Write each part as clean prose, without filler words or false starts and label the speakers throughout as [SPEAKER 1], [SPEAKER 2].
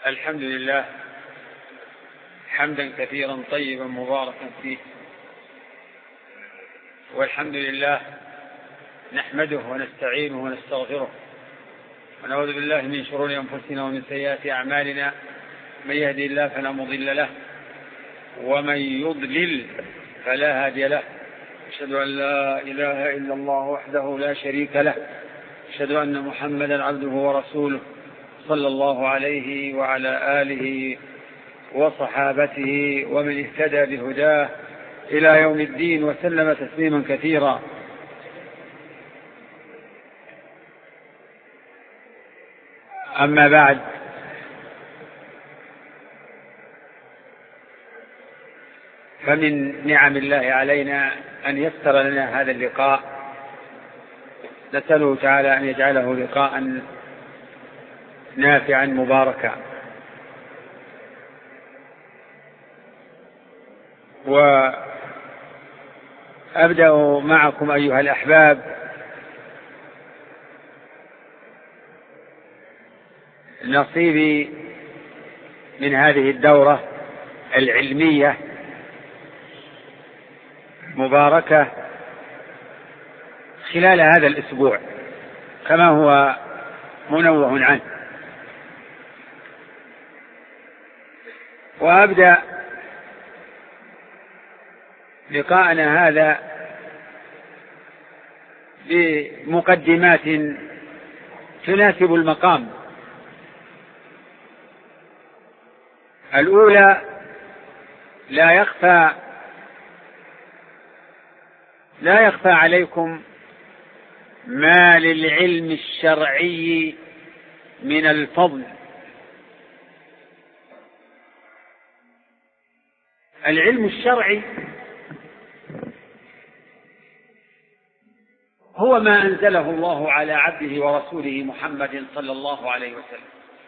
[SPEAKER 1] الحمد لله حمدا كثيرا طيبا مباركا فيه، والحمد لله نحمده ونستعينه ونستغفره ونعوذ بالله من شرور أنفسنا ومن سيئات أعمالنا، من يهدي الله فلا مضل له ومن يضلل فلا هادي له. أشهد أن لا إله إلا الله وحده لا شريك له، أشهد أن محمدا عبده ورسوله صلى الله عليه وعلى آله وصحابته ومن اهتدى بهداه إلى يوم الدين وسلم تسليما كثيرا. أما بعد، فمن نعم الله علينا أن يسر لنا هذا اللقاء، نسأله تعالى أن يجعله لقاء نافعا مباركا. وأبدأ معكم أيها الأحباب نصيبي من هذه الدورة العلمية مباركة خلال هذا الأسبوع كما هو منوه عنه. وأبدأ لقاءنا هذا بمقدمات تناسب المقام. الأولى: لا يخفى عليكم ما للعلم الشرعي من الفضل. العلم الشرعي هو ما أنزله الله على عبده ورسوله محمد صلى الله عليه وسلم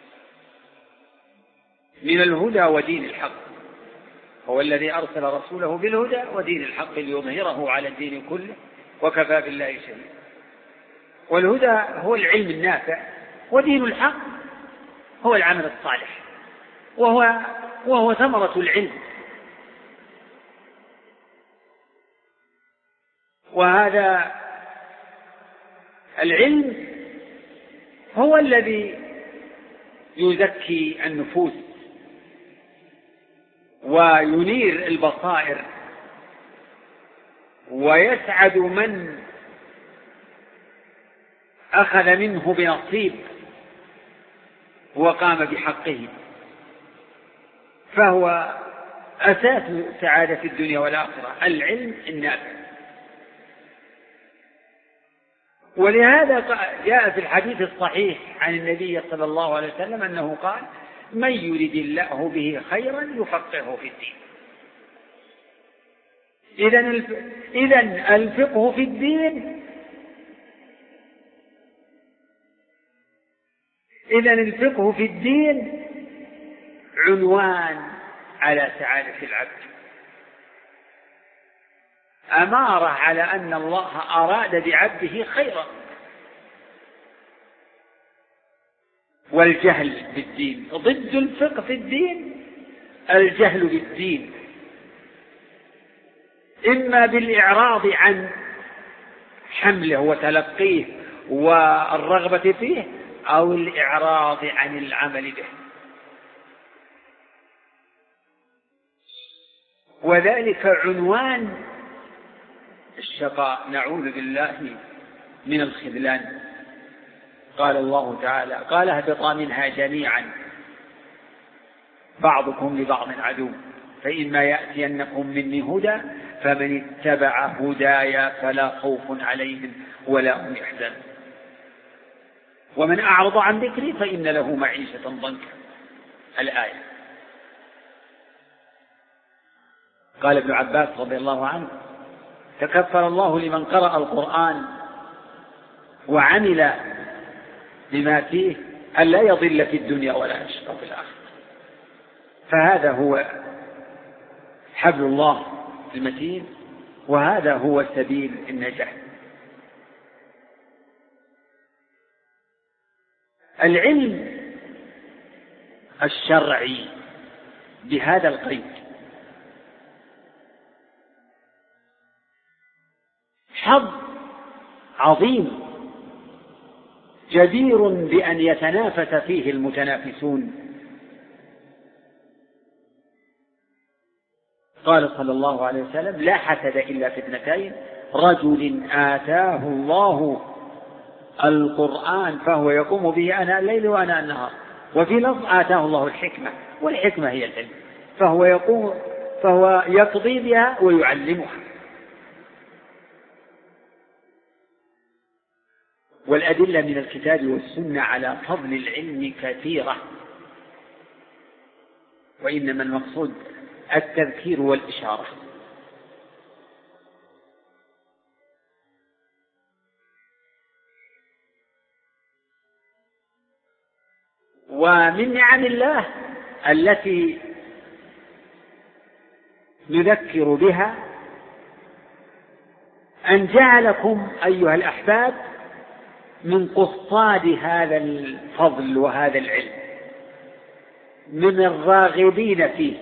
[SPEAKER 1] من الهدى ودين الحق. هو الذي أرسل رسوله بالهدى ودين الحق ليظهره على الدين كله وكفى بالله شهيدا. والهدى هو العلم النافع، ودين الحق هو العمل الصالح، وهو ثمرة العلم. وهذا العلم هو الذي يزكي النفوس وينير البصائر، ويسعد من أخذ منه بنصيب وقام بحقه، فهو أساس سعادة الدنيا والآخرة، العلم النافع. ولهذا جاء في الحديث الصحيح عن النبي صلى الله عليه وسلم أنه قال: من يرد الله به خيرا يفقهه في الدين. إذن الفقه في الدين الفقه في الدين عنوان على سعادة العبد، أمارة على أن الله أراد بعبده خيرا. والجهل بالدين ضد الفقه في الدين الجهل بالدين، إما بالإعراض عن حمله وتلقيه والرغبة فيه، أو الإعراض عن العمل به. وذلك عنوان الشقاء، نعوذ بالله من الخذلان. قال الله تعالى: قال اهبطا منها جميعا بعضكم لبعض عدو فإما يأتينكم مني هدى فمن اتبع هدايا فلا خوف عليهم ولا هم يحزنون ومن أعرض عن ذكري فإن له معيشة ضنكا. الآية. قال ابن عباس رضي الله عنه: تكفل الله لمن قرأ القرآن وعمل بما فيه أن لا يضل في الدنيا ولا يشقى في الآخرة. فهذا هو حبل الله المتين، وهذا هو سبيل النجاة. العلم
[SPEAKER 2] الشرعي بهذا القيد. حظ عظيم جدير بأن يتنافس فيه المتنافسون. قال صلى الله عليه وسلم: لا حسد إلا في اثنتين: رجل آتاه الله القرآن فهو يقوم به آناء الليل وآناء النهار. وفي لفظ: آتاه الله الحكمة، والحكمة هي العلم، فهو يقضي بها ويعلمها. والأدلة من الكتاب والسنة على فضل العلم كثيرة، وإنما المقصود التذكير والإشارة. ومن نعم الله التي نذكر بها أن جعلكم أيها الأحباب من قصاد هذا الفضل وهذا العلم، من الراغبين فيه.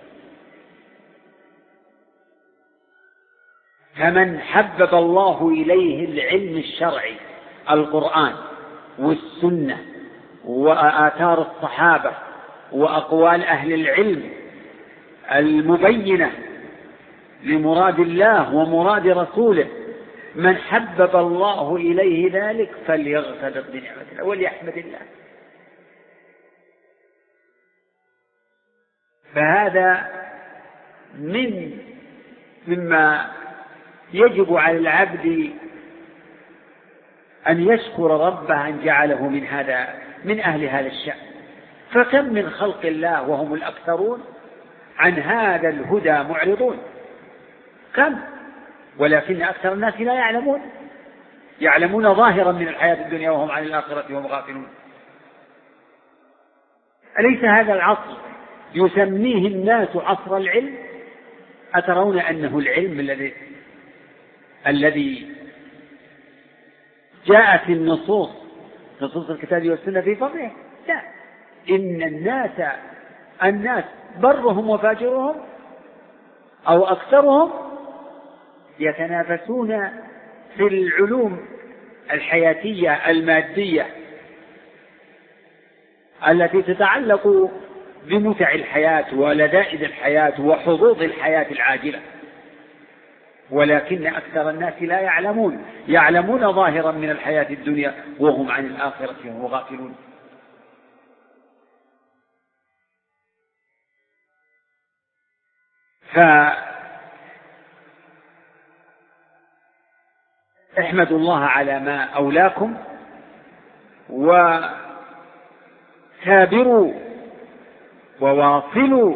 [SPEAKER 2] فمن حبب الله إليه العلم الشرعي، القرآن والسنة وآثار الصحابة وأقوال أهل العلم المبينة لمراد الله ومراد رسوله، من حبب الله إليه ذلك فليغتبط بنعمة الله وليحمد الله. فهذا مما يجب على العبد أن يشكر ربه أن جعله من أهل هذا الشأن. فكم من خلق الله وهم الأكثرون عن هذا الهدى معرضون، كم، ولكن أكثر الناس لا يعلمون ظاهرا من الحياة الدنيا وهم عن الآخرة هم غافلون. أليس هذا العصر يسميه الناس عصر العلم؟ أترون أنه العلم الذي جاءت النصوص الكتاب والسنة في فضله؟ لا، إن الناس برهم وفاجرهم أو أكثرهم يتنافسون في العلوم الحياتية المادية التي تتعلق بمتع الحياة ولذائذ الحياة وحظوظ الحياة العاجلة، ولكن أكثر الناس لا يعلمون ظاهرا من الحياة الدنيا وهم عن الآخرة هم غافلون. فاحمدوا الله على ما أولاكم، وثابروا وواصلوا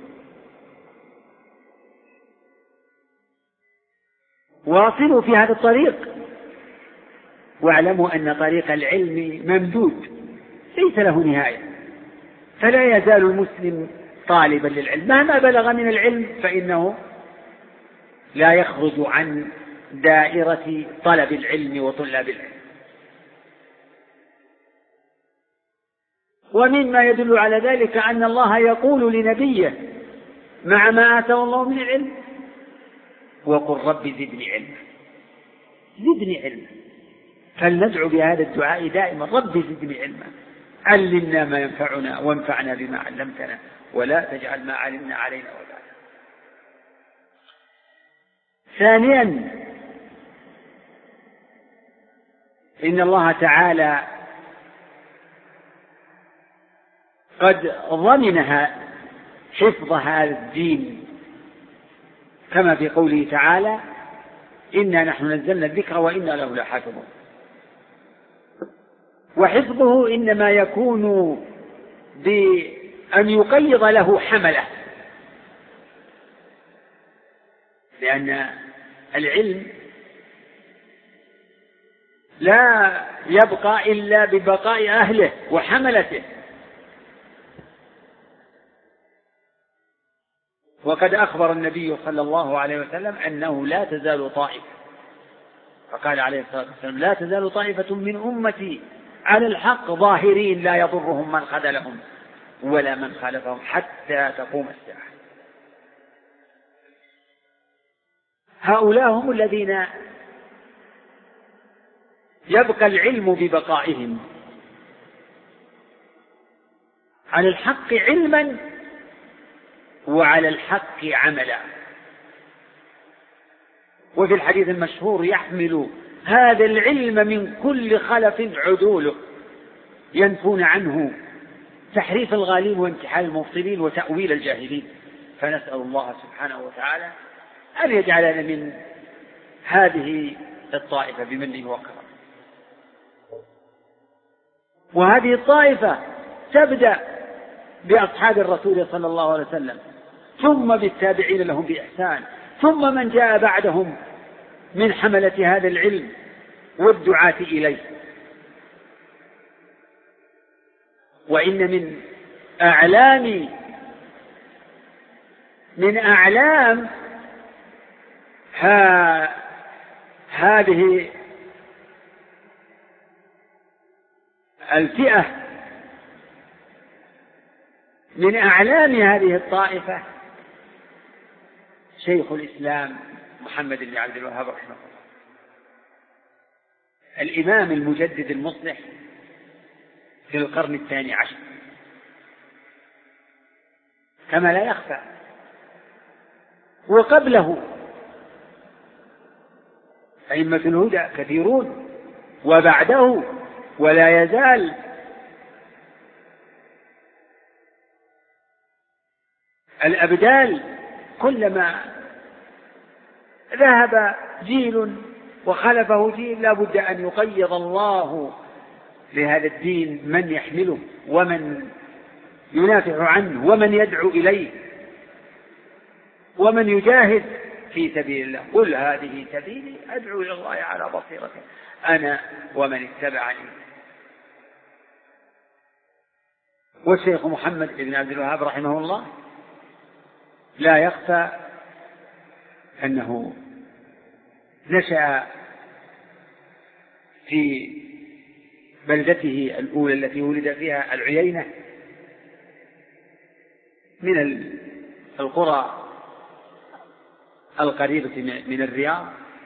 [SPEAKER 2] في هذا الطريق، واعلموا أن طريق العلم ممدود ليس له نهاية، فلا يزال المسلم طالبا للعلم مهما بلغ من العلم، فإنه لا يخرج عن دائرة طلب العلم وطلاب العلم. ومما يدل على ذلك أن الله يقول لنبيه مع ما آتاه الله من العلم: وقل رب زدني علما. فلندعو بهذا الدعاء دائما: رب زدني علما، علمنا ما ينفعنا وانفعنا بما علمتنا ولا تجعل ما علمنا علينا وبالا. ثانيا، إن الله تعالى قد ضمنها حفظ هذا الدين، كما في قوله تعالى: إنا نحن نزلنا الذكر وإنا له لحافظون. وحفظه إنما يكون بأن يقيض له حمله، لأن العلم لا يبقى إلا ببقاء أهله وحملته. وقد أخبر النبي صلى الله عليه وسلم أنه لا تزال طائفة، فقال عليه الصلاة والسلام: لا تزال طائفة من أمتي على الحق ظاهرين لا يضرهم من خذلهم ولا من خالفهم حتى تقوم الساعة. هؤلاء هم الذين يبقى العلم ببقائهم على الحق علما وعلى الحق عملا. وفي الحديث المشهور: يحمل هذا العلم من كل خلف عدوله ينفون عنه تحريف الغالين وانتحال المبطلين وتأويل الجاهلين. فنسأل الله سبحانه وتعالى أن يجعلنا من هذه الطائفة بمنه وكرمه. وهذه الطائفة تبدأ بأصحاب الرسول صلى الله عليه وسلم، ثم بالتابعين لهم بإحسان، ثم من جاء بعدهم من حملة هذا العلم والدعاة إليه. وإن من أعلام هذه الفئة، من أعلام هذه الطائفة شيخ الإسلام محمد بن عبد الوهاب رحمه الله، الإمام المجدد المصلح في القرن 12، كما لا يخفى. وقبله أئمة الهدى كثيرون، وبعده ولا يزال الأبدال كلما ذهب جيل وخلفه جيل لا بد أن يقيض الله لهذا الدين من يحمله ومن ينافع عنه ومن يدعو إليه ومن يجاهد في سبيل الله. قل هذه سبيلي أدعو إلى الله على بصيرة أنا ومن اتبعني. والشيخ محمد بن عبد الوهاب رحمه الله لا يخفى أنه نشأ في بلدته الأولى التي ولد فيها العيينة من القرى القريبة من الرياض،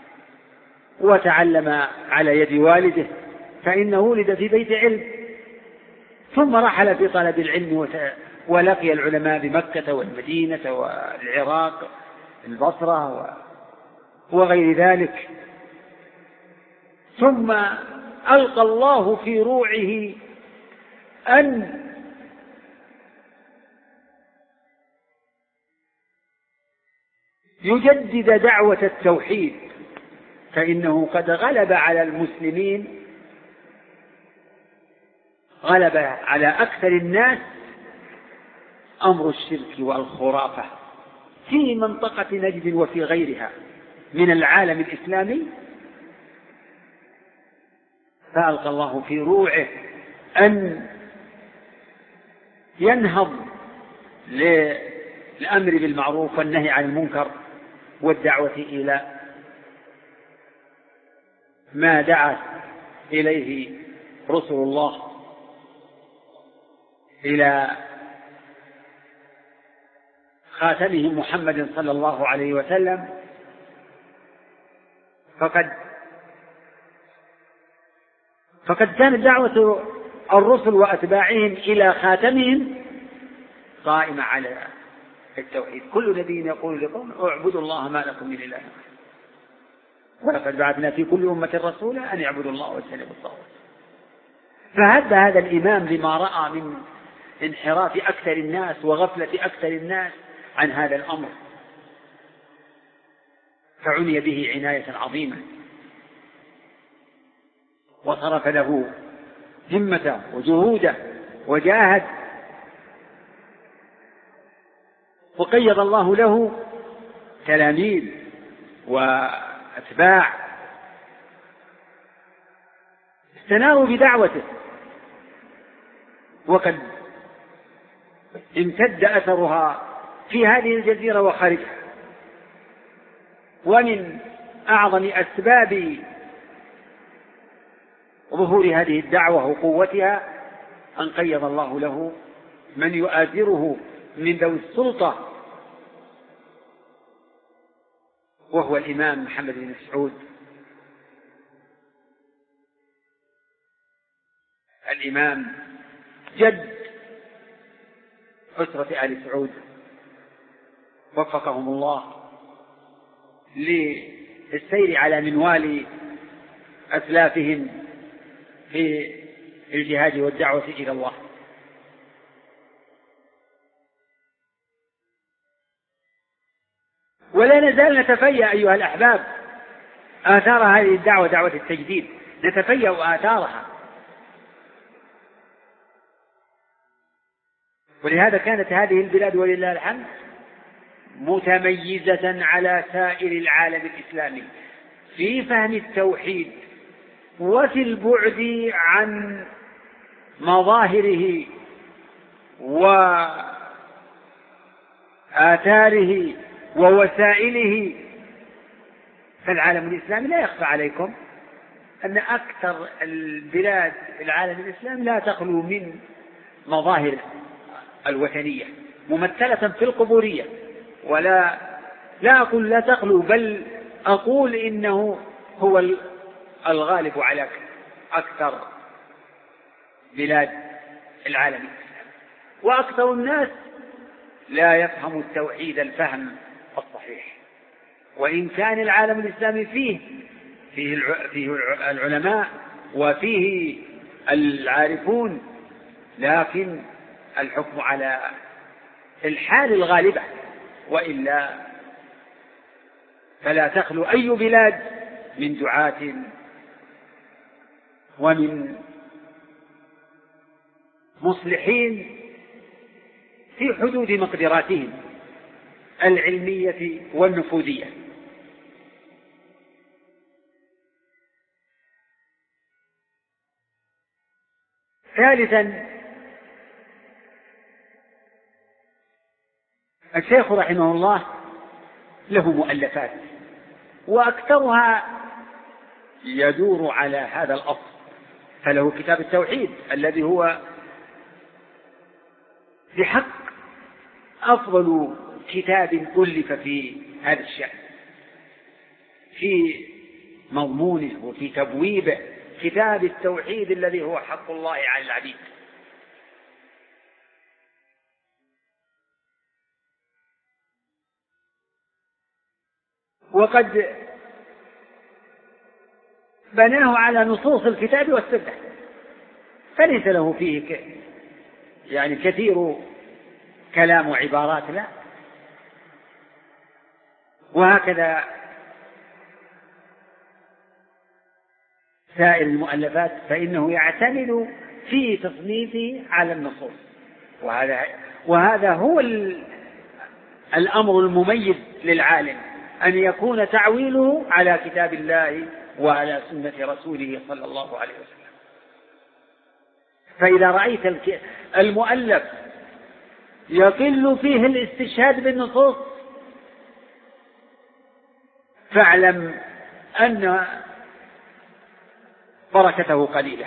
[SPEAKER 2] وتعلم على يد والده، فإنه ولد في بيت علم، ثم رحل في طلب العلم ولقي العلماء بمكة والمدينة والعراق البصرة وغير ذلك. ثم ألقى الله في روعه أن يجدد دعوة التوحيد، فإنه قد غلب على المسلمين، غلب على أكثر الناس أمر الشرك والخرافة في منطقة نجد وفي غيرها من العالم الإسلامي. فألقى الله في روعه أن ينهض للأمر بالمعروف والنهي عن المنكر والدعوة إلى ما دعا إليه رسل الله، إلى خاتمهم محمد صلى الله عليه وسلم. فقد كانت دعوة الرسل وأتباعهم إلى خاتمهم قائمة على التوحيد. كل نبي يقول لقوم اعبدوا الله ما لكم من إله، ولقد بعثنا في كل أمة رسولا أن يعبدوا الله واجتنبوا الطاغوت. فهب هذا الإمام لما رأى من انحراف أكثر الناس وغفلة أكثر الناس عن هذا الأمر، فعني به عناية عظيمة، وصرف له همته وجهوده وجاهد، وقيض الله له تلاميذ وأتباع استناروا بدعوته، وقد امتد أثرها في هذه الجزيرة وخارجها. ومن أعظم أسباب ظهور هذه الدعوة وقوتها أن قيض الله له من يؤازره من ذوي السلطة، وهو الإمام محمد بن سعود، الإمام جد أسرة آل سعود، وفقهم الله للسير على منوال أسلافهم في الجهاد والدعوة إلى الله. ولا نزال نتفيأ أيها الأحباب آثار هذه الدعوة، دعوة التجديد، نتفيأ آثارها. ولهذا كانت هذه البلاد ولله الحمد متميزة على سائر العالم الإسلامي في فهم التوحيد وفي البعد عن مظاهره وآثاره ووسائله. فالعالم الإسلامي لا يخفى عليكم أن أكثر البلاد العالم الإسلامي لا تخلو من مظاهر الوثنية ممثلة في القبورية، ولا أقول لا تخلو، بل أقول إنه هو الغالب على أكثر بلاد العالم الإسلامي. وأكثر الناس لا يفهم التوحيد الفهم الصحيح، وإن كان العالم الإسلامي فيه العلماء وفيه العارفون، لكن الحكم على الحال الغالبة، وإلا فلا تخلو أي بلاد من دعاة ومن مصلحين في حدود مقدراتهم العلمية والنفوذية. ثالثا، الشيخ رحمه الله له مؤلفات، وأكثرها يدور على هذا الأصل. فله كتاب التوحيد الذي هو بحق أفضل كتاب ألف في هذا الشأن، في مضمونه وفي تبويبه، كتاب التوحيد الذي هو حق الله على العبيد. وقد بناه على نصوص الكتاب والسنة، فليس له فيه يعني كثير كلام وعبارات، لا. وهكذا سائر المؤلفات، فإنه يعتمد في تصنيفه على النصوص، وهذا هو الأمر المميز للعالم، أن يكون تعويله على كتاب الله وعلى سنة رسوله صلى الله عليه وسلم. فإذا رأيت المؤلف يقل فيه الاستشهاد بالنصوص، فاعلم أن بركته قليلة.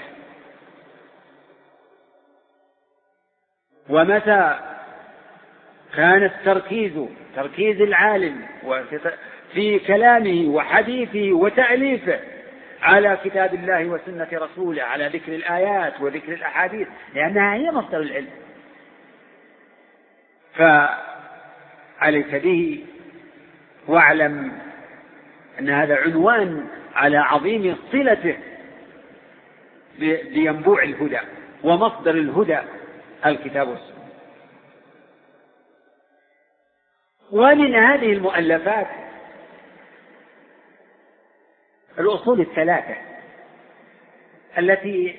[SPEAKER 2] ومتى كان تركيز العالم في كلامه وحديثه وتأليفه على كتاب الله وسنة رسوله، على ذكر الآيات وذكر الأحاديث، لأنها هي مصدر العلم، فعليك به. واعلم أن هذا عنوان على عظيم صلته بينبوع الهدى ومصدر الهدى الكتاب والسنة. ومن هذه المؤلفات الأصول الثلاثة التي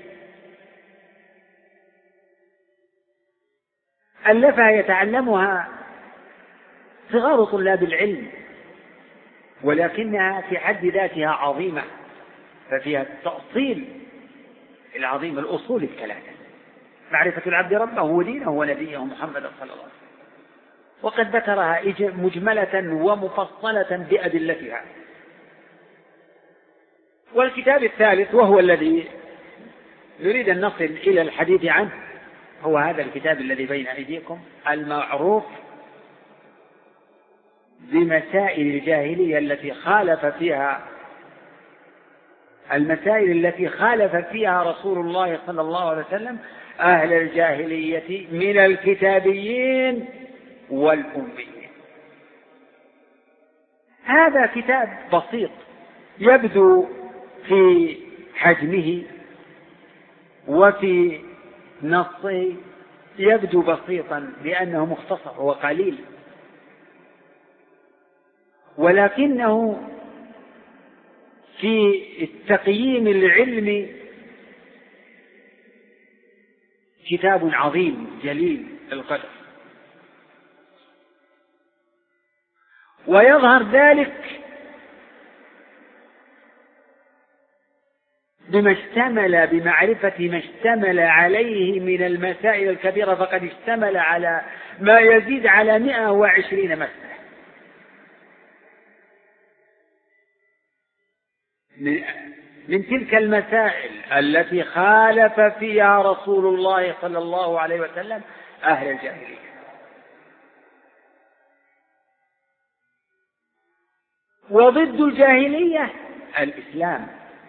[SPEAKER 2] ألفها يتعلمها صغار طلاب العلم، ولكنها في حد ذاتها عظيمة، ففيها التأصيل العظيم، الأصول الثلاثة: معرفة العبد ربه ودينه ونبيه محمد صلى الله عليه وسلم. وقد ذكرها مجملة ومفصلة بأدلتها. والكتاب الثالث، وهو الذي نريد أن نصل إلى الحديث عنه، هو هذا الكتاب الذي بين أيديكم المعروف بمسائل الجاهلية المسائل التي خالف فيها رسول الله صلى الله عليه وسلم أهل الجاهلية من الكتابيين والأميين. هذا كتاب بسيط يبدو في حجمه وفي نصه يبدو بسيطا لأنه مختصر وقليل، ولكنه في التقييم العلمي كتاب عظيم جليل القدر. ويظهر ذلك بمعرفة ما اشتمل عليه من المسائل الكبيرة، فقد اشتمل على ما يزيد على 120 مسألة من تلك المسائل التي خالف فيها رسول الله صلى الله عليه وسلم أهل الجاهلية. وضد الجاهلية الإسلام.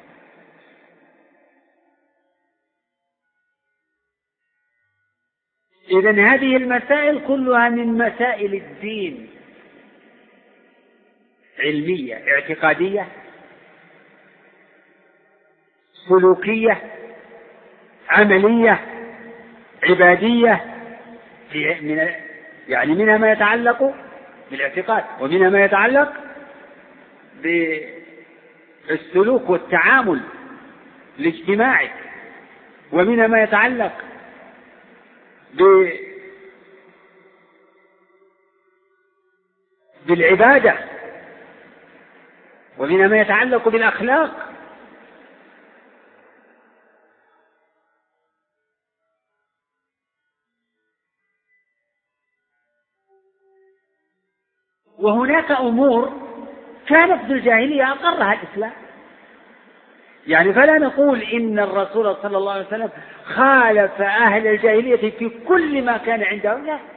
[SPEAKER 2] إذن هذه المسائل كلها من مسائل الدين، علمية اعتقادية سلوكية عملية عبادية، يعني منها ما يتعلق بالاعتقاد، ومنها ما يتعلق بالسلوك والتعامل الاجتماعي، ومنها ما يتعلق بالعبادة، ومنها ما يتعلق بالأخلاق. وهناك أمور كانت في الجاهلية أقرها الإسلام، يعني فلا نقول إن الرسول صلى الله عليه وسلم خالف أهل الجاهلية في كل ما كان عندهم، لا،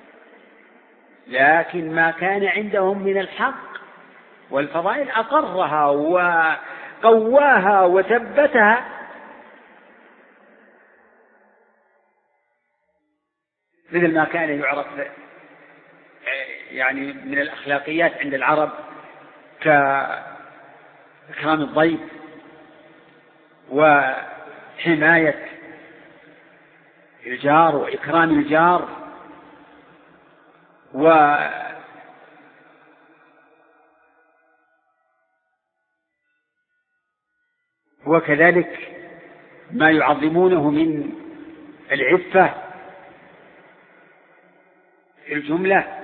[SPEAKER 2] لكن ما كان عندهم من الحق والفضائل أقرها وقواها وثبتها، مثل ما كان يعرف يعني من الأخلاقيات عند العرب كإكرام الضيف وحماية الجار وإكرام الجار وكذلك ما يعظمونه من العفة في الجملة.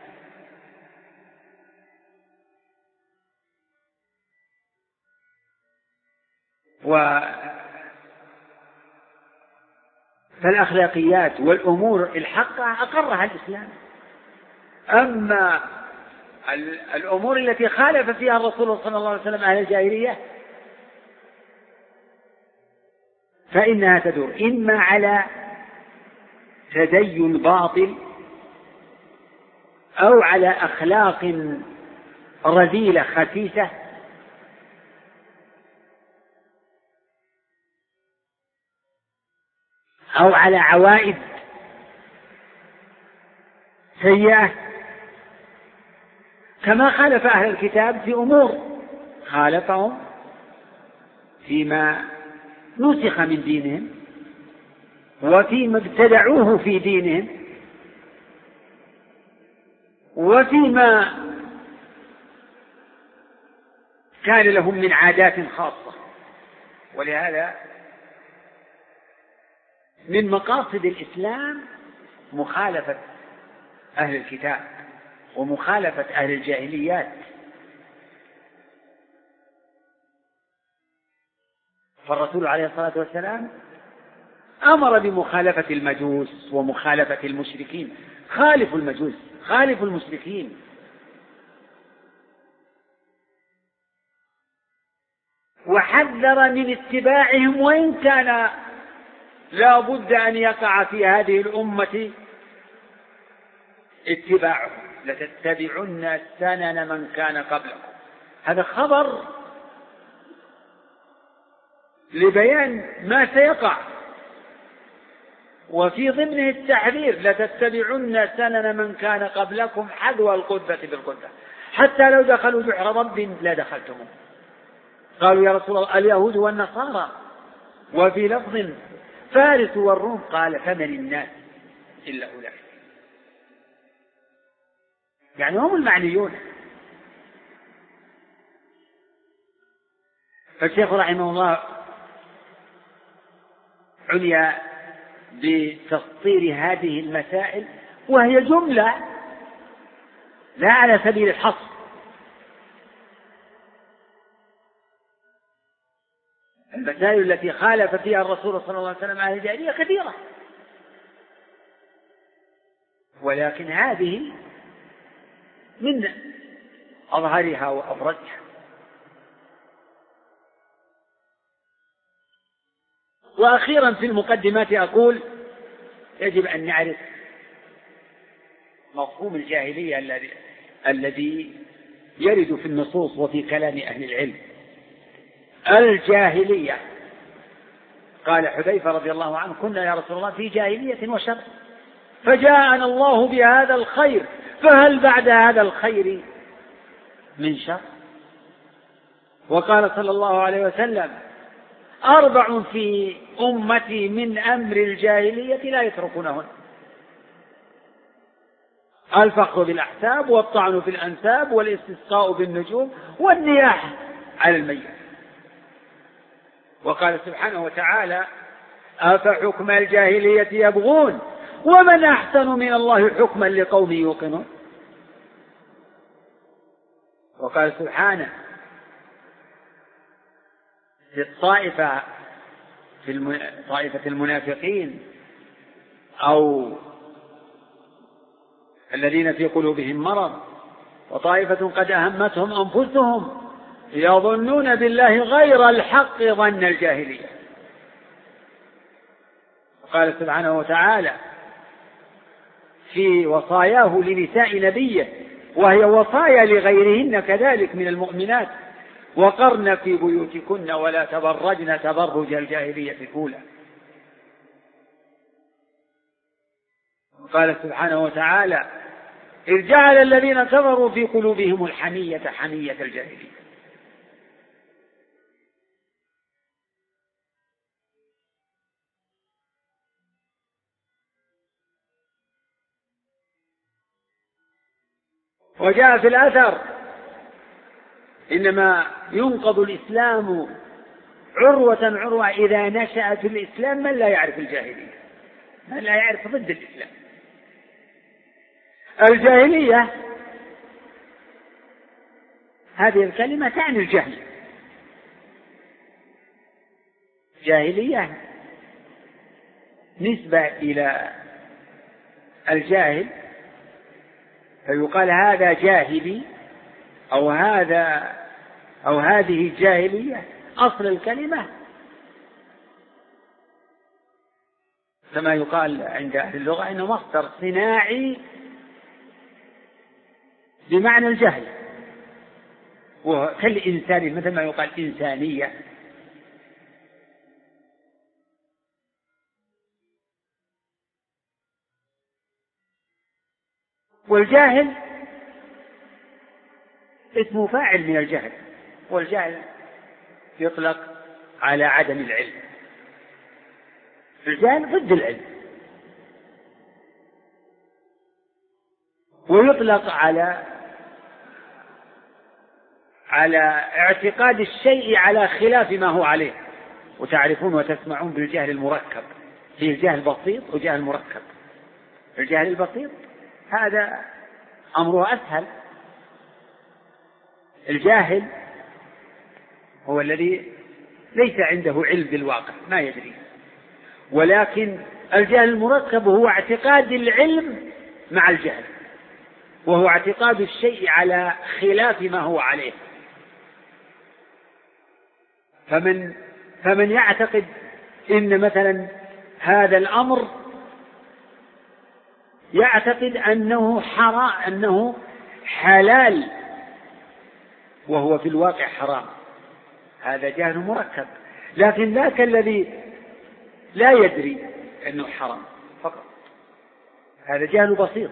[SPEAKER 2] فالأخلاقيات والأمور الحقة أقرها الإسلام. أما الأمور التي خالف فيها الرسول صلى الله عليه وسلم أهل الجاهلية فإنها تدور إما على تدين باطل أو على أخلاق رذيلة خسيسة أو على عوائد سيئة، كما خالف أهل الكتاب في أمور، خالفهم فيما نسخ من دينهم وفيما ابتدعوه في دينهم وفيما كان لهم من عادات خاصة. ولهذا من مقاصد الإسلام مخالفة أهل الكتاب ومخالفة أهل الجاهليات. فالرسول عليه الصلاة والسلام أمر بمخالفة المجوس ومخالفة المشركين. خالفوا المجوس، خالفوا المشركين، وحذر من اتباعهم وإن كان لا بد أن يقع في هذه الأمة اتباعه، لتتبعن سنن من كان قبلكم. هذا خبر لبيان ما سيقع، وفي ضمنه التحذير: لتتبعن سنن من كان قبلكم حذو القدة بالقدة، حتى لو دخلوا جحر رب لا دخلتموه. قالوا يا رسول الله اليهود والنصارى، وفي لفظ فارس والروم، قال فمن الناس إلا أولئك، يعني هم المعنيون. فالشيخ رحمه الله عني بتسطير هذه المسائل، وهي جملة لا على سبيل الحصر. المسائل التي خالف فيها الرسول صلى الله عليه وسلم أهل الجاهلية كثيرة، ولكن هذه من أظهرها وأبرزها. وأخيرا في المقدمات أقول: يجب أن نعرف مفهوم الجاهلية الذي يرد في النصوص وفي كلام أهل العلم. الجاهلية، قال حذيفة رضي الله عنه: كنا يا رسول الله في جاهلية وشر، فجاءنا الله بهذا الخير، فهل بعد هذا الخير من شر؟ وقال صلى الله عليه وسلم: 4 في أمتي من أمر الجاهلية لا يتركونهن: الفخر بالأحساب، والطعن في الأنساب، والاستسقاء بالنجوم، والنياح على الميت. وقال سبحانه وتعالى: أفحكم الجاهلية يبغون ومن أحسن من الله حكما لقوم يوقنون. وقال سبحانه في الطائفة طائفة المنافقين أو الذين في قلوبهم مرض، وطائفة قد أهمتهم أنفسهم يظنون بالله غير الحق ظن الجاهلية. وقال سبحانه وتعالى في وصاياه لنساء نبيه، وهي وصايا لغيرهن كذلك من المؤمنات: وقرن في بيوتكن ولا تبرجن تبرج الجاهلية الأولى. وقال سبحانه وتعالى: إذ جعل الذين كفروا في قلوبهم الحمية حمية الجاهلية. وجاء في الأثر: إنما ينقض الإسلام عروة إذا نشأ في الإسلام من لا يعرف الجاهلية، من لا يعرف ضد الإسلام. الجاهلية هذه الكلمة تعني الجهل. جاهلية نسبة إلى الجاهل، فيقال هذا جاهلي أو هذه جاهلية. أصل الكلمة كما يقال عند أهل اللغة إنه مصدر صناعي بمعنى الجهل، وكالإنسان مثل ما يقال إنسانية. والجاهل اسم فاعل من الجهل، والجهل يطلق على عدم العلم. الجهل ضد العلم، ويطلق على اعتقاد الشيء على خلاف ما هو عليه. وتعرفون وتسمعون بالجهل المركب، فيه جهل بسيط وجهل مركب. الجهل البسيط هذا أمره أسهل. الجاهل هو الذي ليس عنده علم بالواقع، ما يدري. ولكن الجهل المركب هو اعتقاد العلم مع الجهل، وهو اعتقاد الشيء على خلاف ما هو عليه. فمن يعتقد إن مثلا هذا الأمر يعتقد أنه حرام، أنه حلال وهو في الواقع حرام. هذا جهل مركب. لكن ذاك الذي لا يدري أنه حرام فقط، هذا جهل بسيط.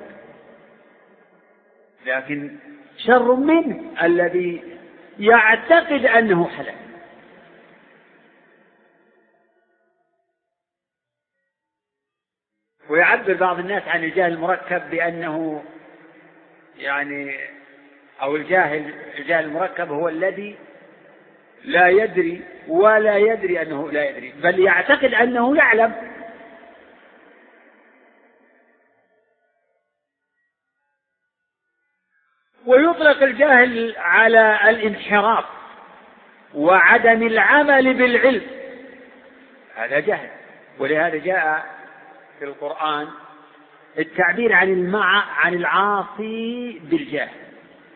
[SPEAKER 2] لكن شر منه الذي يعتقد أنه حلال. ويعبر بعض الناس عن الجهل المركب بأنه أو الجاهل المركب هو الذي لا يدري ولا يدري أنه لا يدري، بل يعتقد أنه يعلم. ويطلق الجاهل على الانحراف وعدم العمل بالعلم، هذا جهل. ولهذا جاء في القرآن التعبير عن العاصي بالجاهل،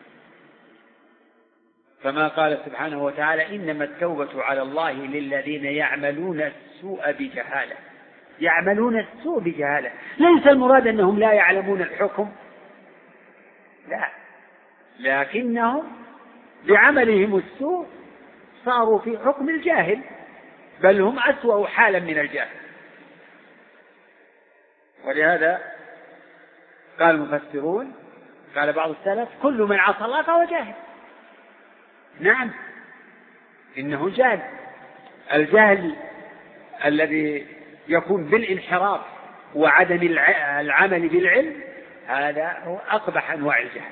[SPEAKER 2] كما قال سبحانه وتعالى: إنما التوبة على الله للذين يعملون السوء بجهالة. يعملون السوء بجهالة، ليس المراد أنهم لا يعلمون الحكم، لا، لكنهم بعملهم السوء صاروا في حكم الجاهل، بل هم أسوأ حالا من الجاهل. ولهذا قال المفسرون، قال بعض السلف: كل من عصى الله فهو جاهل. نعم، إنه جاهل. الجهل الذي يكون بالانحراف وعدم العمل بالعلم، هذا هو أقبح أنواع الجهل.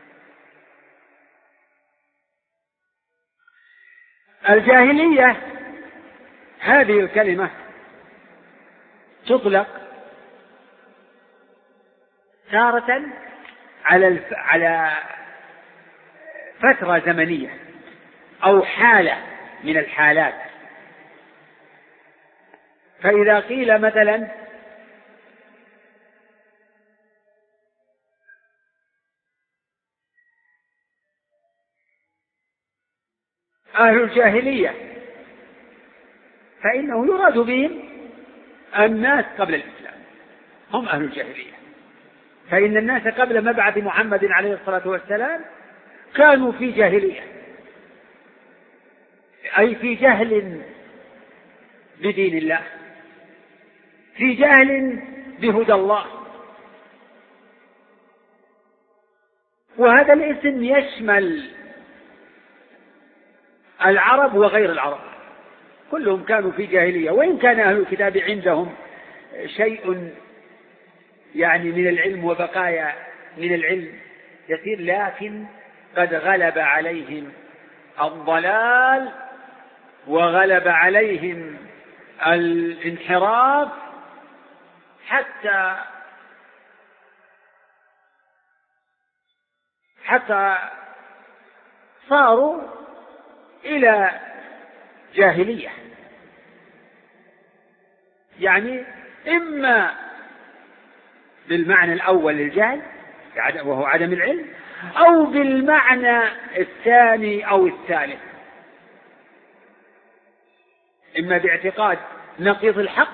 [SPEAKER 2] الجاهلية هذه الكلمة تطلق تارة على فترة زمنية أو حالة من الحالات. فإذا قيل مثلا أهل الجاهلية، فإنه يراد بهم الناس قبل الإسلام، هم أهل الجاهلية. فإن الناس قبل مبعث محمد عليه الصلاة والسلام كانوا في جاهلية، أي في جهل بدين الله، في جهل بهدى الله. وهذا الاسم يشمل العرب وغير العرب، كلهم كانوا في جاهلية. وإن كان أهل الكتاب عندهم شيء من العلم وبقايا من العلم يسير، لكن قد غلب عليهم الضلال وغلب عليهم الانحراف، حتى صاروا إلى جاهلية، إما بالمعنى الأول للجهل وهو عدم العلم، أو بالمعنى الثاني أو الثالث، إما باعتقاد نقيض الحق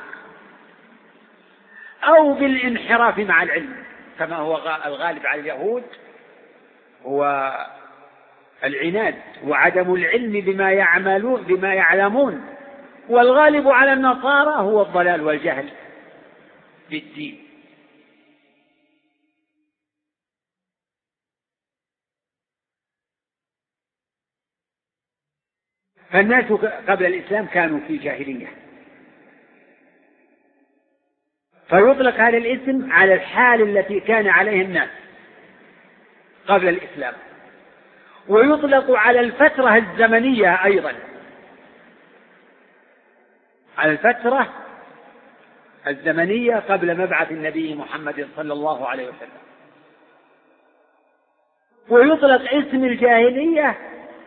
[SPEAKER 2] أو بالانحراف مع العلم، كما هو الغالب على اليهود هو العناد وعدم العلم بما يعلمون، والغالب على النصارى هو الضلال والجهل بالدين. فالناس قبل الإسلام كانوا في جاهلية، فيطلق هذا الاسم على الحال التي كان عليها الناس قبل الإسلام، ويطلق على الفترة الزمنية أيضا، على الفترة الزمنية قبل مبعث النبي محمد صلى الله عليه وسلم. ويطلق اسم الجاهلية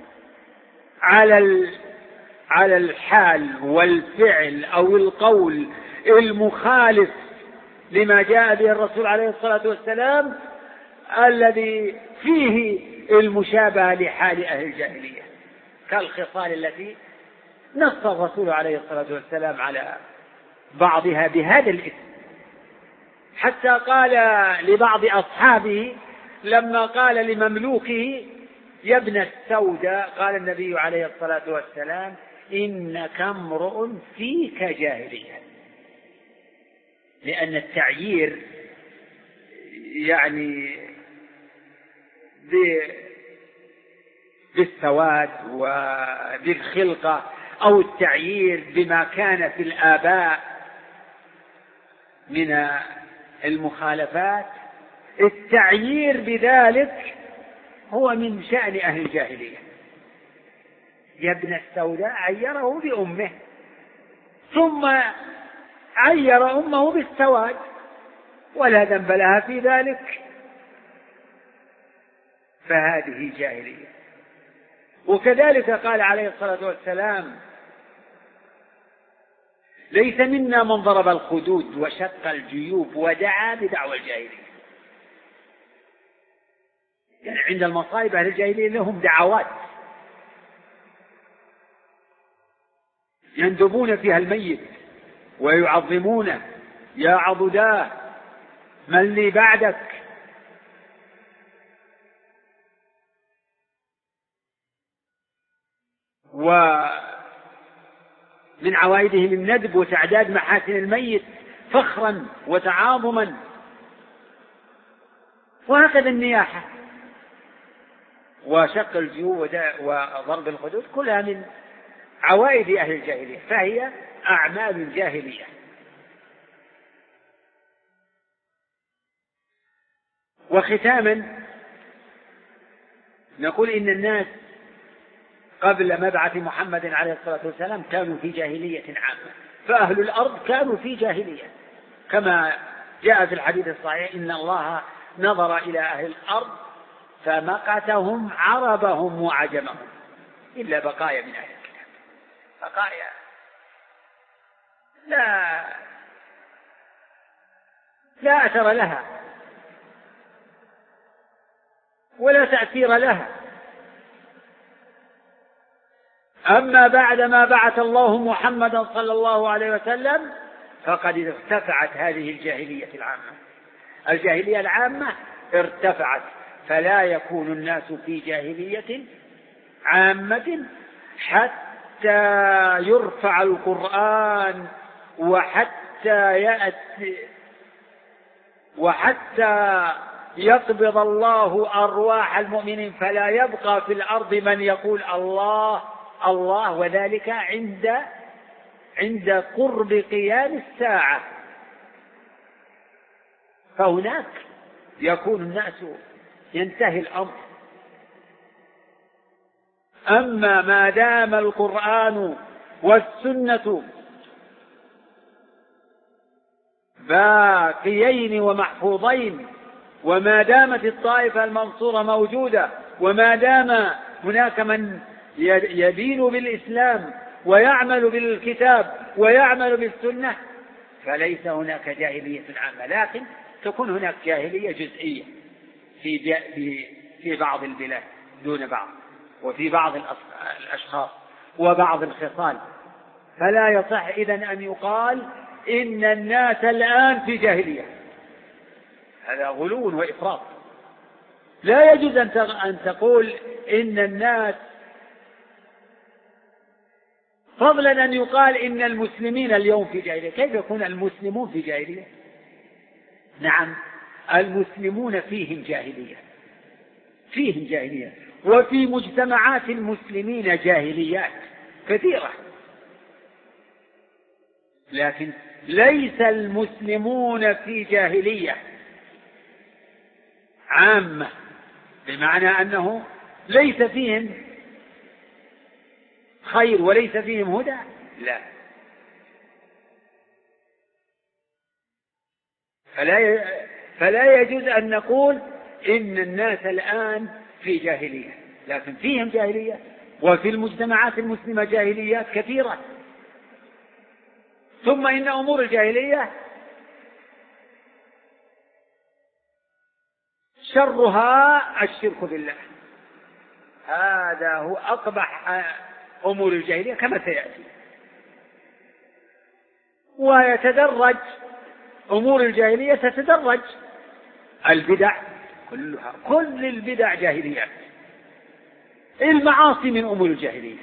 [SPEAKER 2] على الحال والفعل أو القول المخالف لما جاء به الرسول عليه الصلاة والسلام، الذي فيه المشابهة لحال أهل الجاهلية، كالخصال التي نص الرسول عليه الصلاة والسلام بعضها بهذا الاسم، حتى قال لبعض أصحابه لما قال لمملوكه يا ابن السوداء، قال النبي عليه الصلاة والسلام إنك امرؤ فيك جاهلية، لأن التعيير يعني بالسواد وبالخلقة أو التعيير بما كان في الآباء من المخالفات، التعيير بذلك هو من شأن أهل الجاهلية. يا ابن السوداء عيره بأمه، ثم عير أمه بالسواد ولا ذنب لها في ذلك، فهذه جاهلية. وكذلك قال عليه الصلاة والسلام ليس منا من ضرب الخدود وشق الجيوب ودعا بدعوى الجاهلية. يعني عند المصائب أهل الجاهلية لهم دعوات يندبون فيها الميت ويعظمونه، يا عضداه من لي بعدك. ومن عوائدهم الندب وتعداد محاسن الميت فخرا وتعاظما، وهكذا النياحة وشق الجيوب وضرب الخدود كلها من عوائد أهل الجاهلية، فهي أعمال جاهلية. وختاما نقول إن الناس قبل مبعث محمد عليه الصلاة والسلام كانوا في جاهلية عامة، فأهل الأرض كانوا في جاهلية، كما جاء في الحديث الصحيح إن الله نظر إلى أهل الأرض فمقتهم عربهم وعجمهم إلا بقايا من أهل الكتاب، بقايا لا أثر لها ولا تأثير لها. أما بعد ما بعث الله محمدا صلى الله عليه وسلم فقد ارتفعت هذه الجاهلية العامة. الجاهلية العامة ارتفعت، فلا يكون الناس في جاهلية عامة حتى يرفع القرآن وحتى يقبض الله أرواح المؤمنين، فلا يبقى في الأرض من يقول الله الله، وذلك عند قرب قيام الساعة، فهناك يكون الناس ينتهي الأمر. أما ما دام القرآن والسنة باقيين ومحفوظين، وما دامت الطائفة المنصورة موجودة، وما دام هناك من يدين بالإسلام ويعمل بالكتاب ويعمل بالسنة، فليس هناك جاهلية عامة، لكن تكون هناك جاهلية جزئية في بعض البلاد دون بعض، وفي بعض الأشخاص وبعض الخصال. فلا يصح إذن أن يقال إن الناس الآن في جاهلية، هذا غلو وإفراط. لا يجوز أن تقول إن الناس، فضلا أن يقال إن المسلمين اليوم في جاهلية. كيف يكون المسلمون في جاهلية؟ نعم، المسلمون فيهم جاهلية، وفي مجتمعات المسلمين جاهليات كثيرة، لكن ليس المسلمون في جاهلية عامة، بمعنى أنه ليس فيهم خير وليس فيهم هدى، لا. فلا يجوز أن نقول إن الناس الآن في جاهلية، لكن فيهم جاهلية، وفي المجتمعات المسلمة جاهليات كثيرة. ثم إن أمور الجاهلية شرها الشرك بالله، هذا هو أقبح أمور الجاهلية كما سيأتي. ويتدرج أمور الجاهلية تتدرج. البدع كلها، كل البدع جاهليات، المعاصي من أمور الجاهلية.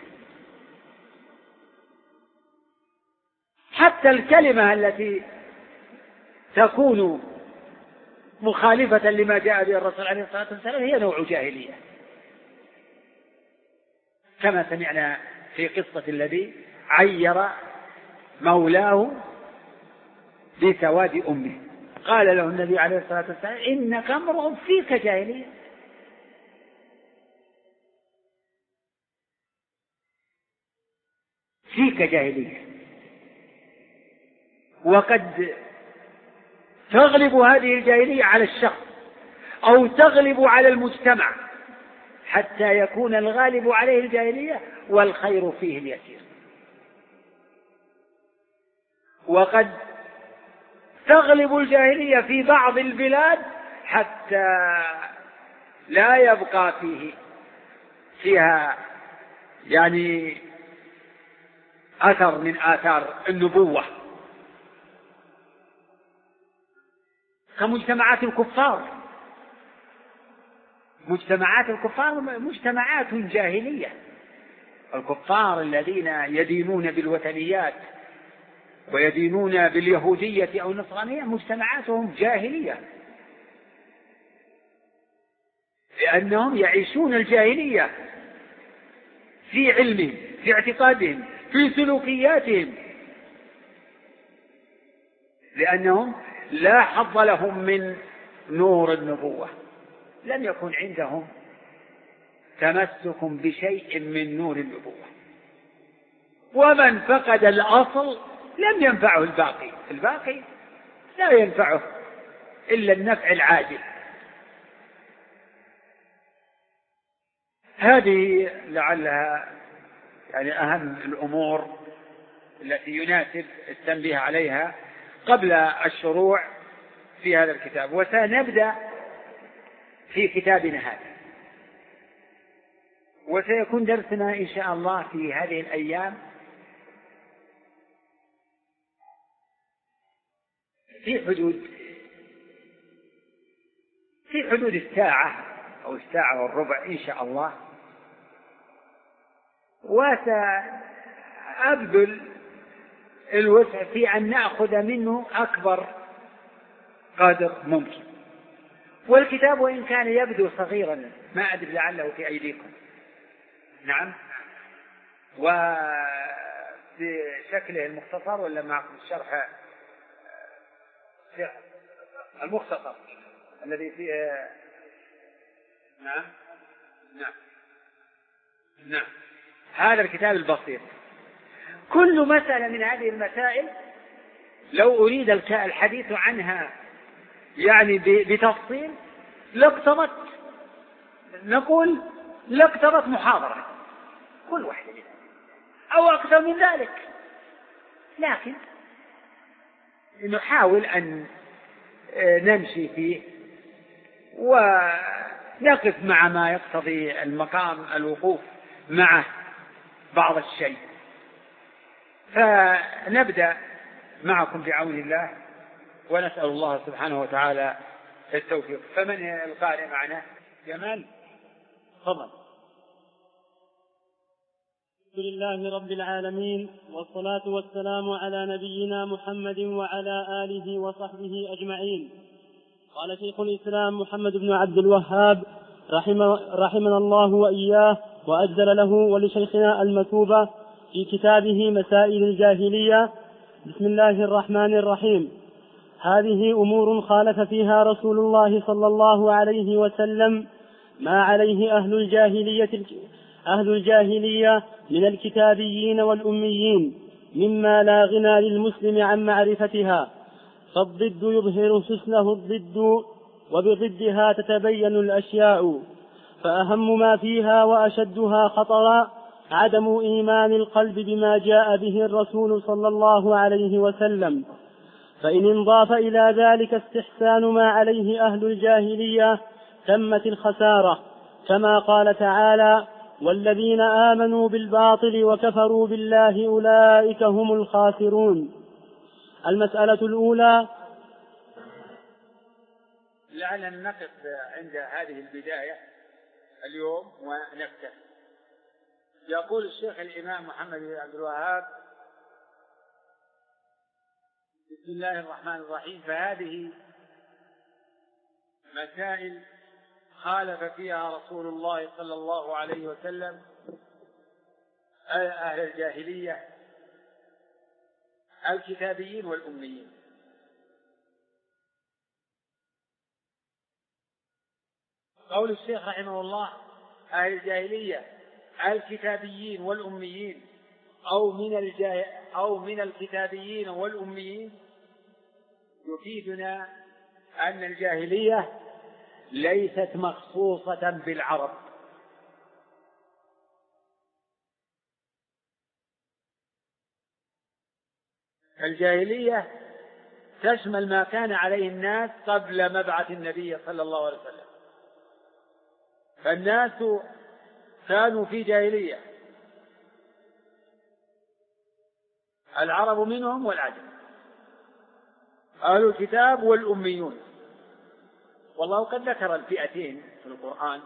[SPEAKER 2] حتى الكلمة التي تكون مخالفة لما جاء به الرسول عليه الصلاة والسلام هي نوع جاهلية، كما سمعنا في قصة الذي عير مولاه بسواد أمه، قال له النبي عليه الصلاة والسلام: إنك امرؤ فيك جاهلية. فيك جاهلية. وقد تغلب هذه الجاهلية على الشخص أو تغلب على المجتمع حتى يكون الغالب عليه الجاهلية والخير فيه اليسير. وقد تغلب الجاهلية في بعض البلاد حتى لا يبقى فيها يعني أثر من آثار النبوة، كمجتمعات الكفار. مجتمعات الكفار مجتمعات جاهلية. الكفار الذين يدينون بالوثنيات ويدينون باليهودية أو النصرانية مجتمعاتهم جاهلية، لأنهم يعيشون الجاهلية في علمهم، في اعتقادهم، في سلوكياتهم، لأنهم لا حظ لهم من نور النبوة، لم يكن عندهم تمسك بشيء من نور النبوة. ومن فقد الأصل لم ينفعه الباقي، الباقي لا ينفعه إلا النفع العاجل. هذه لعلها يعني أهم الأمور التي يناسب التنبيه عليها قبل الشروع في هذا الكتاب. وسنبدأ في كتابنا هذا، وسيكون درسنا إن شاء الله في هذه الأيام في حدود الساعة أو الساعة والربع إن شاء الله. وسأبذل الوسع في أن نأخذ منه أكبر قدر ممكن. والكتاب وإن كان يبدو صغيرا، ما أدري لعله في أيديكم، نعم، وبشكله المختصر ولا معكم الشرح المختصر الذي فيه؟ نعم نعم نعم، هذا الكتاب البسيط. كل مسألة من هذه المسائل لو أريد الحديث عنها يعني بتفصيل لاقتضت، نقول لاقتضت محاضرة كل واحدة منها أو أكثر من ذلك، لكن نحاول أن نمشي فيه ونقف مع ما يقتضي المقام الوقوف معه بعض الشيء. فنبدأ معكم بعون الله، ونسأل الله سبحانه وتعالى التوفيق. فمن القارئ معنا؟ جمال، تفضل.
[SPEAKER 3] الحمد لله رب العالمين، والصلاة والسلام على نبينا محمد وعلى آله وصحبه أجمعين. قال شيخ الإسلام محمد بن عبد الوهاب رحمنا الله وإياه وأجزل له ولشيخنا المثوبة في كتابه مسائل الجاهلية: بسم الله الرحمن الرحيم. هذه أمور خالف فيها رسول الله صلى الله عليه وسلم ما عليه أهل الجاهلية من الكتابيين والأميين، مما لا غنى للمسلم عن معرفتها، فالضد يظهر حسنه الضد، وبضدها تتبين الأشياء. فأهم ما فيها وأشدها خطرا عدم إيمان القلب بما جاء به الرسول صلى الله عليه وسلم. فإن انضاف إلى ذلك استحسان ما عليه أهل الجاهلية تمت الخسارة، كما قال تعالى: والذين آمنوا بالباطل وكفروا بالله أولئك هم الخاسرون. المسألة الأولى.
[SPEAKER 1] لعلنا نقف عند هذه البداية اليوم ونفتح. يقول الشيخ الإمام محمد بن عبد الوهاب: بسم الله الرحمن الرحيم. فهذه مسائل خالف فيها رسول الله صلى الله عليه وسلم أهل الجاهلية الكتابيين والأميين. قول الشيخ رحمه الله أهل الجاهلية الكتابيين والأميين أو من الكتابيين والأميين يفيدنا أن الجاهلية ليست مخصوصة بالعرب، الجاهلية تشمل ما كان عليه الناس قبل مبعث النبي صلى الله عليه وسلم. فالناس كانوا في جاهلية، العرب منهم والعجم، أهل الكتاب والأميون. والله قد ذكر الفئتين في القرآن،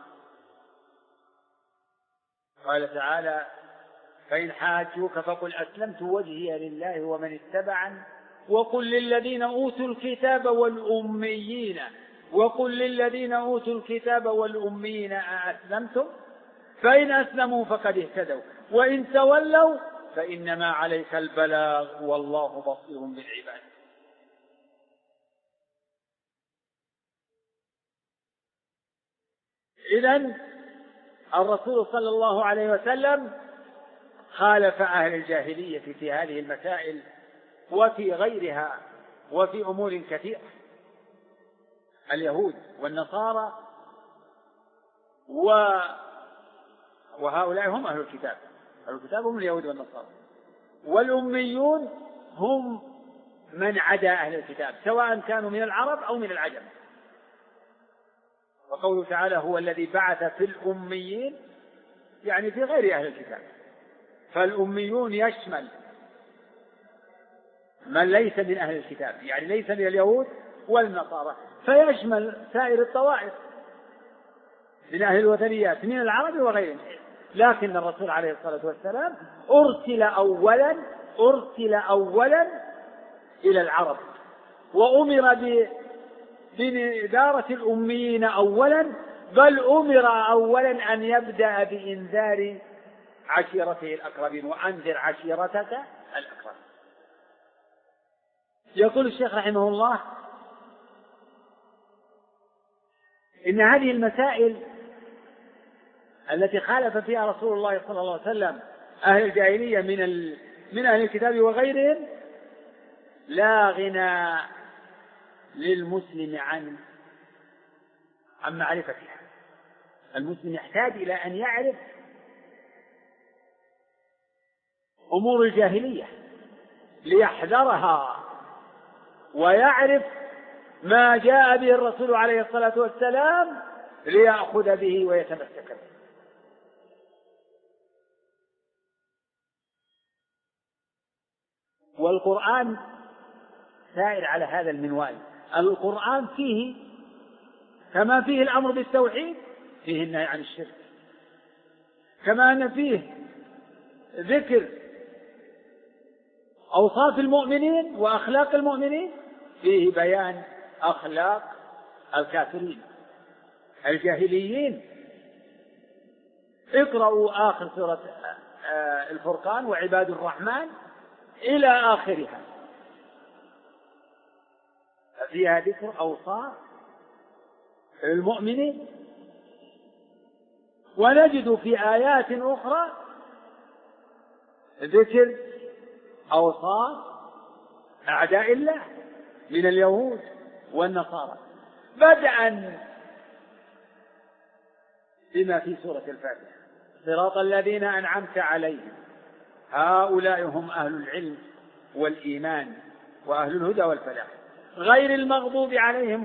[SPEAKER 1] قال تعالى: فإن حاجوك فقل أسلمت وجهي لله ومن اتبعني وقل للذين أوتوا الكتاب والأميين أأسلمتم فإن أسلموا فقد اهتدوا وإن تولوا فإنما عليك البلاغ والله بصير بالعباد. إذن الرسول صلى الله عليه وسلم خالف أهل الجاهلية في هذه المسائل وفي غيرها وفي أمور كثيرة. اليهود والنصارى وهؤلاء هم أهل الكتاب، أهل الكتاب هم اليهود والنصارى، والأميون هم من عدا أهل الكتاب سواء كانوا من العرب أو من العجم. وقوله تعالى: هو الذي بعث في الأميين، يعني في غير أهل الكتاب. فالأميون يشمل من ليس من أهل الكتاب، يعني ليس من اليهود والنصارى، فيشمل سائر الطوائف من أهل الوثنيات من العرب وغيرهم. لكن الرسول عليه الصلاة والسلام أرسل أولا إلى العرب، وأمر بإدارة الأميين أولا، بل أمر أولا أن يبدأ بإنذار عشيرته الأقربين: وأنذر عشيرتك الأقربين. يقول الشيخ رحمه الله: إن هذه المسائل التي خالف فيها رسول الله صلى الله عليه وسلم أهل الجاهلية من أهل الكتاب وغيرهم لا غنى للمسلم عن معرفتها. المسلم يحتاج إلى أن يعرف أمور الجاهلية ليحذرها، ويعرف ما جاء به الرسول عليه الصلاة والسلام ليأخذ به ويتمسك به. والقرآن سائر على هذا المنوال. القرآن فيه كما فيه الأمر بالتوحيد فيه النهي عن الشرك، كما أن فيه ذكر أوصاف المؤمنين وأخلاق المؤمنين فيه بيان أخلاق الكافرين الجاهليين. اقرأوا آخر سورة الفرقان وعباد الرحمن إلى آخرها، فيها ذكر أوصاف المؤمنين. ونجد في آيات أخرى ذكر أوصاف أعداء الله من اليهود والنصارى، بدءا بما في سورة الفاتحة: صراط الذين أنعمت عليهم هؤلاء هم أهل العلم والإيمان وأهل الهدى والفلاح غير المغضوب عليهم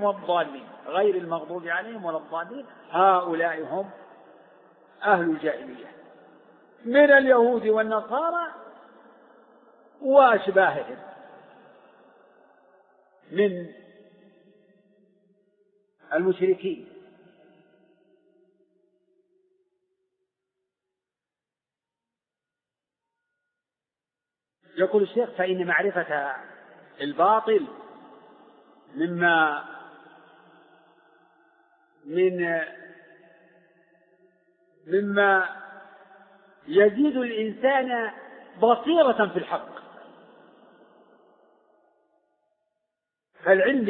[SPEAKER 1] ولا الضالين هؤلاء هم أهل الجاهلية من اليهود والنصارى وأشباههم.
[SPEAKER 2] من المشركين. يقول الشيخ: فإن معرفة الباطل مما يزيد الإنسان بصيرة في الحق. فالعلم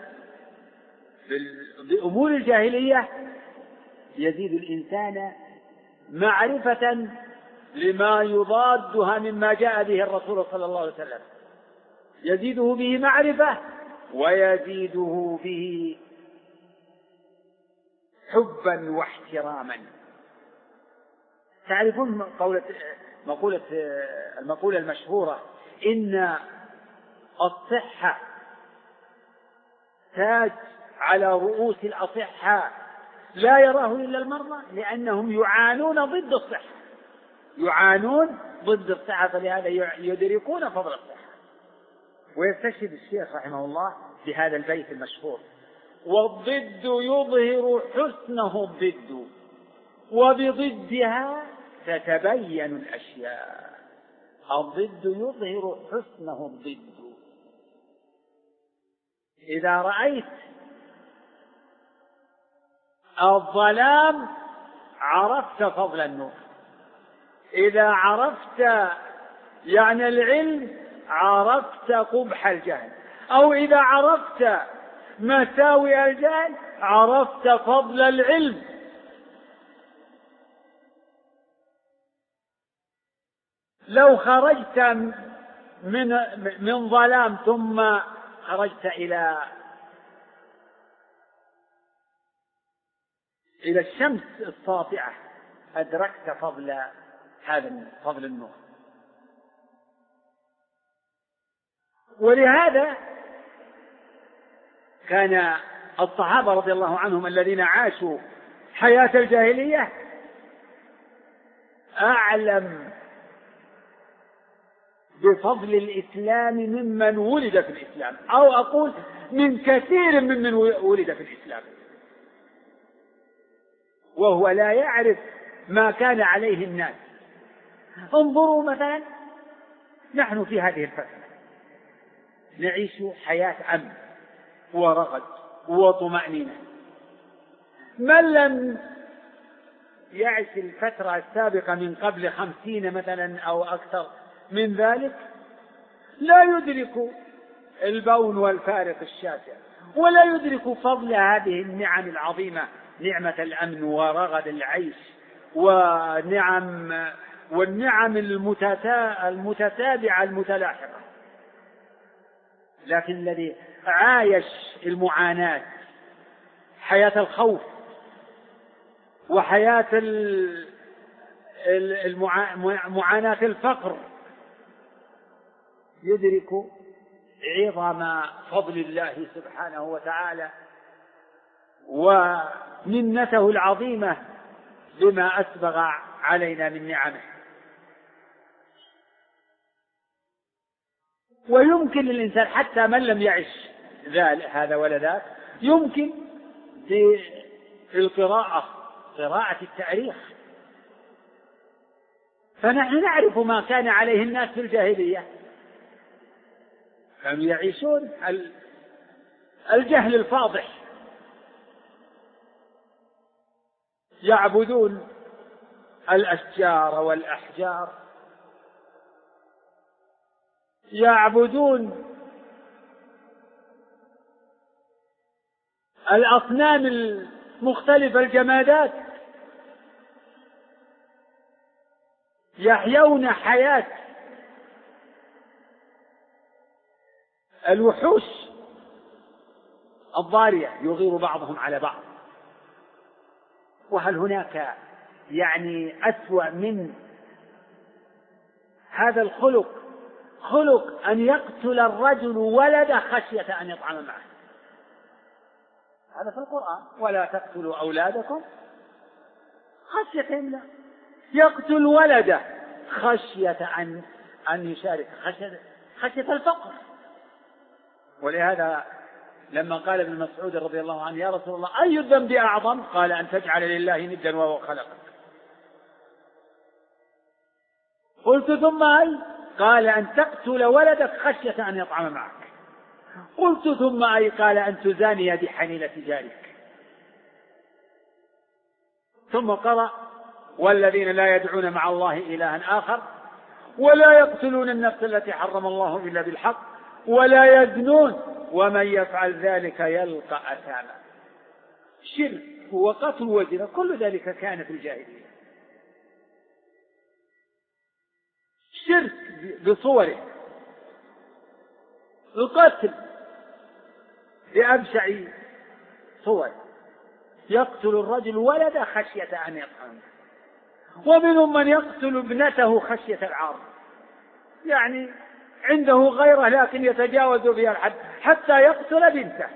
[SPEAKER 2] بأمور الجاهلية يزيد الإنسان معرفة لما يضادها مما جاء به الرسول صلى الله عليه وسلم، يزيده به معرفة ويزيده به حبا واحتراما. تعرفون المقولة المشهورة: إن الصحة تاج على رؤوس الأصحاء لا يراه إلا المرضى، لأنهم يعانون ضد الصحة، يعانون ضد الصحة، فلهذا يدركون فضل الصحة. ويستشهد الشيخ رحمه الله بهذا البيت المشهور: والضد يظهر حسنه الضد وبضدها تتبين الأشياء. الضد يظهر حسنه الضد. إذا رأيت الظلام عرفت فضل النور، إذا عرفت يعني العلم عرفت قبح الجهل، أو إذا عرفت مساوئ الجهل عرفت فضل العلم. لو خرجت من ظلام ثم خرجت إلى الشمس الساطعة أدركت فضل النور. ولهذا كان الصحابة رضي الله عنهم الذين عاشوا حياة الجاهلية أعلم بفضل الإسلام ممن ولد في الإسلام، أو أقول من كثير ممن ولد في الإسلام وهو لا يعرف ما كان عليه الناس. انظروا مثلا، نحن في هذه الفترة نعيش حياة أمن ورغد وطمأنينة. من لم يعيش الفترة السابقة من قبل 50 مثلا أو أكثر من ذلك لا يدرك البون والفارق الشاسع، ولا يدرك فضل هذه النعم العظيمة، نعمة الأمن ورغد العيش والنعم المتتابعة المتلاحقة. لكن الذي عايش المعاناة، حياة الخوف وحياة معاناة الفقر، يدرك عظم فضل الله سبحانه وتعالى ومنته العظيمة بما أسبغ علينا من نعمه. ويمكن للإنسان حتى من لم يعش هذا ولا ذاك، يمكن قراءة التاريخ، فنحن نعرف ما كان عليه الناس في الجاهلية. كانوا يعيشون الجهل الفاضح، يعبدون الأشجار والأحجار، يعبدون الأصنام المختلفة الجمادات، يحيون حياة الوحوش الضارية، يغير بعضهم على بعض. وهل هناك يعني أسوأ من هذا الخلق، خلق أن يقتل الرجل ولده خشية أن يطعم معه؟ هذا في القرآن: ولا تقتلوا أولادكم خشية إملاق. يقتل ولده خشية أن يشارك، خشية الفقر. ولهذا لما قال ابن مسعود رضي الله عنه: يا رسول الله أي الذنب أعظم؟ قال: أن تجعل لله ندا وهو خلقك. قلت: ثم أي؟ قال: أن تقتل ولدك خشية أن يطعم معك. قلت: ثم أي؟ قال: أن تزاني بحليلة جارك. ثم قرأ: والذين لا يدعون مع الله إلها آخر ولا يقتلون النفس التي حرم الله إلا بالحق ولا يزنون ومن يفعل ذلك يلقى أثاما. شرك وقتل وزنا كل ذلك كان في الجاهلية. شرك بصوره، القتل بأبشع صور، يقتل الرجل ولده خشية أن يطعم، ومنهم من يقتل ابنته خشية العار، يعني عنده غيره لكن يتجاوز بها الحد حتى يقتل بنته،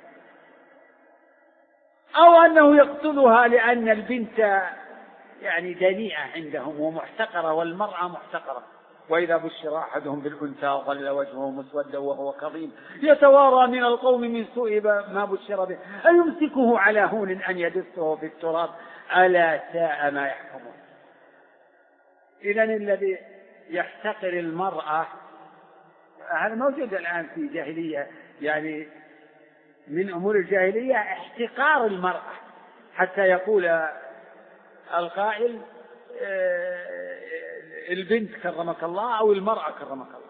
[SPEAKER 2] أو أنه يقتلها لأن البنت يعني دنيئة عندهم ومحتقرة والمرأة محتقرة. وإذا بشر أحدهم بالأنثى ظل وجهه مسودا وهو كظيم يتوارى من القوم من سوء ما بشر به أيمسكه على هون أن يدسه في التراب ألا ساء ما يحكمون. إذن الذي يحتقر المرأة هذا موجود الآن في جاهلية، يعني من أمور الجاهلية احتقار المرأة، حتى يقول القائل البنت كرمك الله أو المرأة كرمك الله.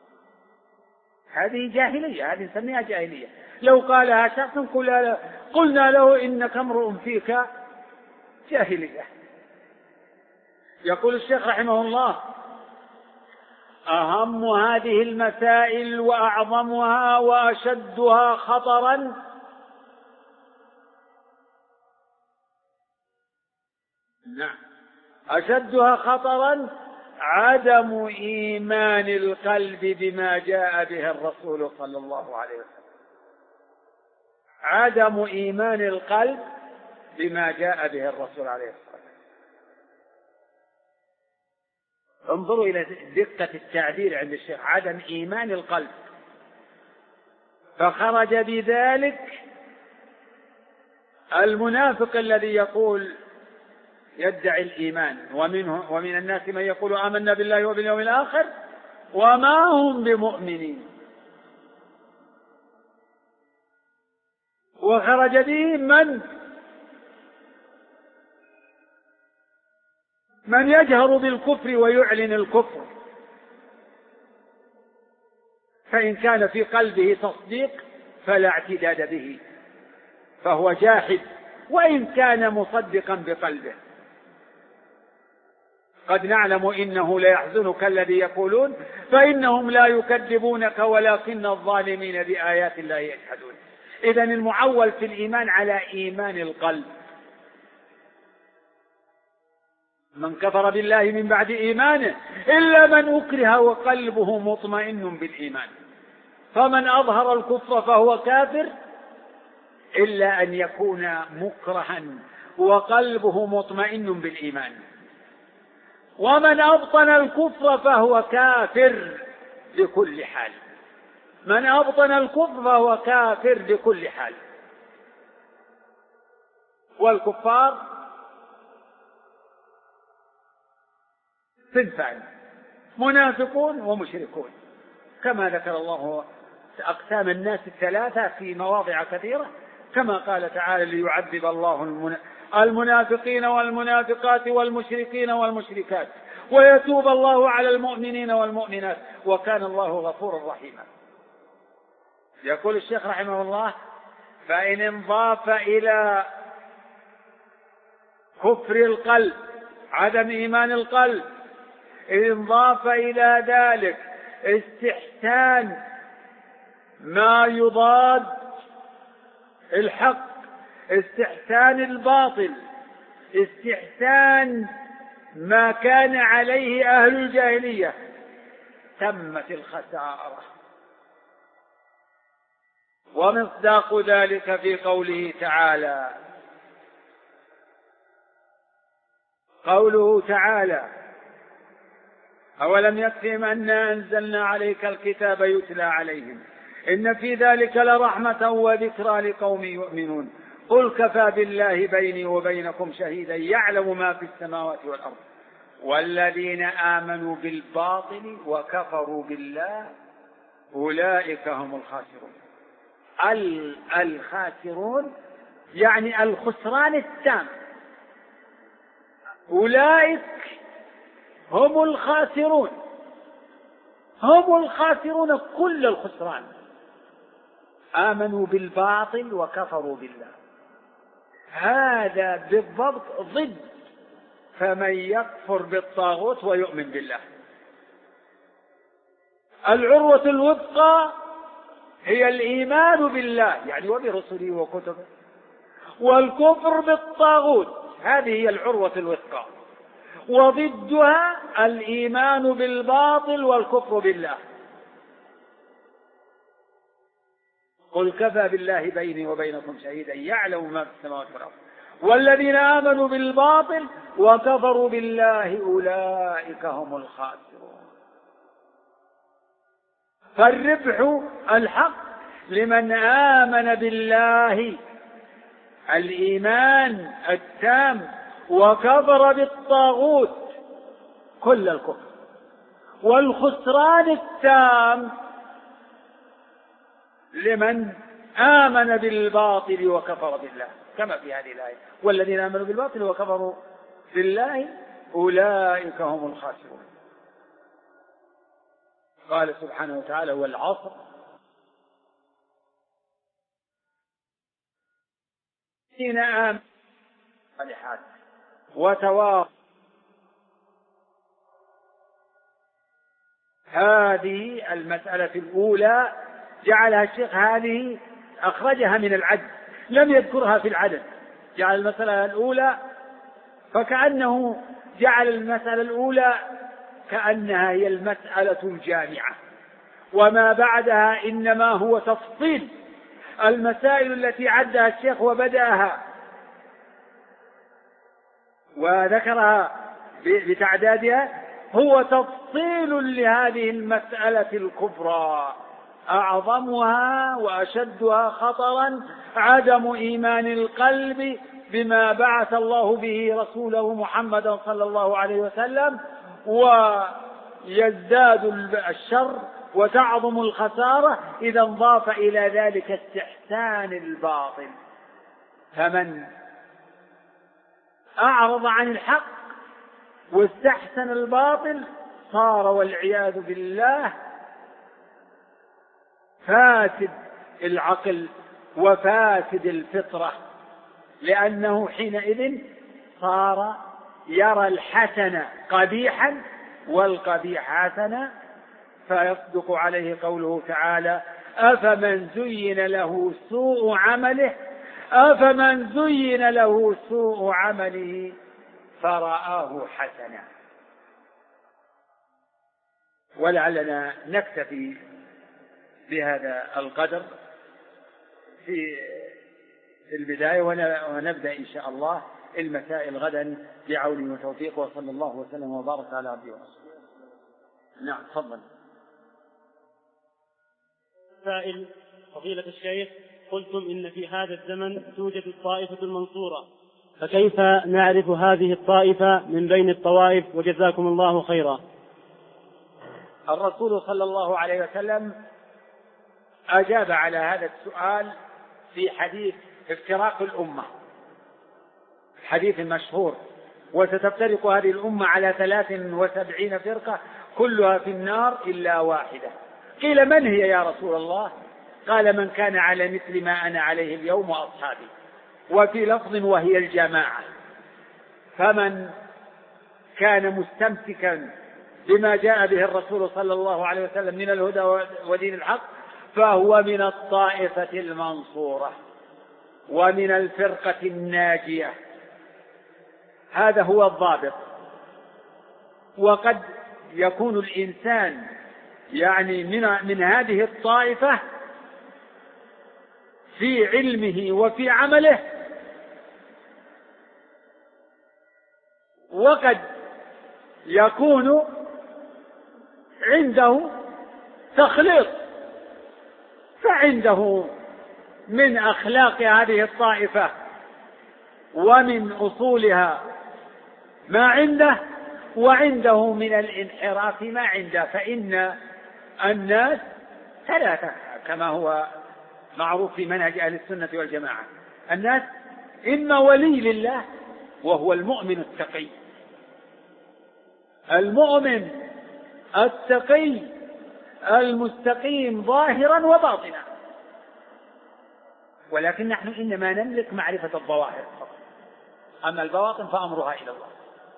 [SPEAKER 2] هذه جاهلية، هذه نسميها جاهلية. لو قالها شخص قلنا له إنك امرؤ فيك جاهلية. يقول الشيخ رحمه الله: أهم هذه المسائل وأعظمها وأشدها خطرا أشدها خطرا عدم إيمان القلب بما جاء به الرسول صلى الله عليه وسلم. عدم إيمان القلب بما جاء به الرسول عليه الصلاة والسلام. انظروا إلى دقة التعبير عند الشيخ: عدم إيمان القلب. فخرج بذلك المنافق الذي يقول يدعي الإيمان، ومن الناس من يقول آمنا بالله وباليوم الآخر وما هم بمؤمنين. وخرج به من يجهر بالكفر ويعلن الكفر، فإن كان في قلبه تصديق فلا اعتداد به فهو جاحد، وإن كان مصدقا بقلبه. قد نعلم إنه ليحزنك الذي يقولون فإنهم لا يكذبونك ولكن الظالمين بآيات الله يجحدون. إذن المعول في الإيمان على إيمان القلب. من كفر بالله من بعد إيمانه إلا من أكره وقلبه مطمئن بالإيمان، فمن أظهر الكفر فهو كافر إلا أن يكون مكرها وقلبه مطمئن بالإيمان، ومن أبطن الكفر فهو كافر بكل حال. من أبطن الكفر فهو كافر بكل حال. والكفار صنفان: منافقون ومشركون، كما ذكر الله أقسام الناس الثلاثة في مواضع كثيرة، كما قال تعالى: ليعذب الله المنافقين والمنافقات والمشركين والمشركات ويتوب الله على المؤمنين والمؤمنات وكان الله غفورا رحيما. يقول الشيخ رحمه الله: فإن انضاف إلى كفر القلب عدم إيمان القلب، إن انضاف إلى ذلك استحسان ما يضاد الحق، استحسان الباطل، استحسان ما كان عليه أهل الجاهلية، تمت الخسارة. ومصداق ذلك في قوله تعالى: قوله تعالى: أولم يكفهم أنا أنزلنا عليك الكتاب يتلى عليهم
[SPEAKER 1] إن في ذلك لرحمة وذكرى لقوم يؤمنون. قل كفى بالله بيني وبينكم شهيدا يعلم ما في السماوات والأرض والذين آمنوا بالباطل وكفروا بالله أولئك هم الخاسرون. الخاسرون يعني الخسران التام، أولئك هم الخاسرون، هم الخاسرون كل الخسران. آمنوا بالباطل وكفروا بالله، هذا بالضبط ضد فمن يكفر بالطاغوت ويؤمن بالله. العروة الوثقى هي الإيمان بالله يعني وبرسله وكتبه، والكفر بالطاغوت، هذه هي العروة الوثقى، وضدها الإيمان بالباطل والكفر بالله. قل كفى بالله بيني وبينكم شهيدا يعلم ما في السماوات والأرض والذين آمنوا بالباطل وكفروا بالله أولئك هم الخاسرون. فالربح الحق لمن آمن بالله الإيمان التام وكفر بالطاغوت كل الكفر، والخسران التام لمن آمن بالباطل وكفر بالله، كما في هذه الآية والذين آمنوا بالباطل وكفروا بالله أولئك هم الخاسرون. قال سبحانه وتعالى والعصر الذين آمنوا بالصالحات وتواصوا. هذه المسألة الأولى جعلها الشيخ هذه أخرجها من العد، لم يذكرها في العدد، جعل المسألة الأولى فكأنه جعل المسألة الأولى كأنها هي المسألة الجامعة، وما بعدها إنما هو تفصيل المسائل التي عدها الشيخ وبدأها وذكرها بتعدادها، هو تفصيل لهذه المسألة الكبرى أعظمها وأشدها خطرا عدم إيمان القلب بما بعث الله به رسوله محمدا صلى الله عليه وسلم، ويزداد الشر وتعظم الخسارة إذا انضاف إلى ذلك استحسان الباطل. فمن أعرض عن الحق واستحسن الباطل صار والعياذ بالله فاسد العقل وفاسد الفطرة، لأنه حينئذ صار يرى الحسن قبيحا والقبيح حسنا، فيصدق عليه قوله تعالى أفمن زين له سوء عمله فرآه حسنا. ولعلنا نكتفي بهذا القدر في البداية، ونبدأ إن شاء الله المسائل غدا بعونه وتوفيقه، وصلى الله وسلم وبارك على عبده ورسوله. نعم تفضل.
[SPEAKER 3] سائل فضيلة الشيخ، قلتم إن في هذا الزمن توجد الطائفة المنصورة، فكيف نعرف هذه الطائفة من بين الطوائف؟ وجزاكم الله خيرا.
[SPEAKER 1] الرسول صلى الله عليه وسلم أجاب على هذا السؤال في حديث افتراق الأمة، حديث مشهور، وستفترق هذه الأمة على 73 فرقة كلها في النار إلا واحدة. قيل من هي يا رسول الله؟ قال من كان على مثل ما أنا عليه اليوم وأصحابي، وفي لفظ وهي الجماعة. فمن كان مستمسكا بما جاء به الرسول صلى الله عليه وسلم من الهدى ودين الحق فهو من الطائفة المنصورة ومن الفرقة الناجية، هذا هو الضابط. وقد يكون الإنسان يعني من هذه الطائفة في علمه وفي عمله، وقد يكون عنده تخليط
[SPEAKER 2] عنده من أخلاق هذه الطائفة ومن أصولها ما عنده، وعنده من الانحراف ما عنده. فإن الناس ثلاثة كما هو معروف في منهج أهل السنة والجماعة. الناس إما ولي لله وهو المؤمن التقي، المؤمن التقي المستقيم ظاهرا وباطنا، ولكن نحن إنما نملك معرفة الظواهر فقط، أما البواطن فأمرها إلى الله.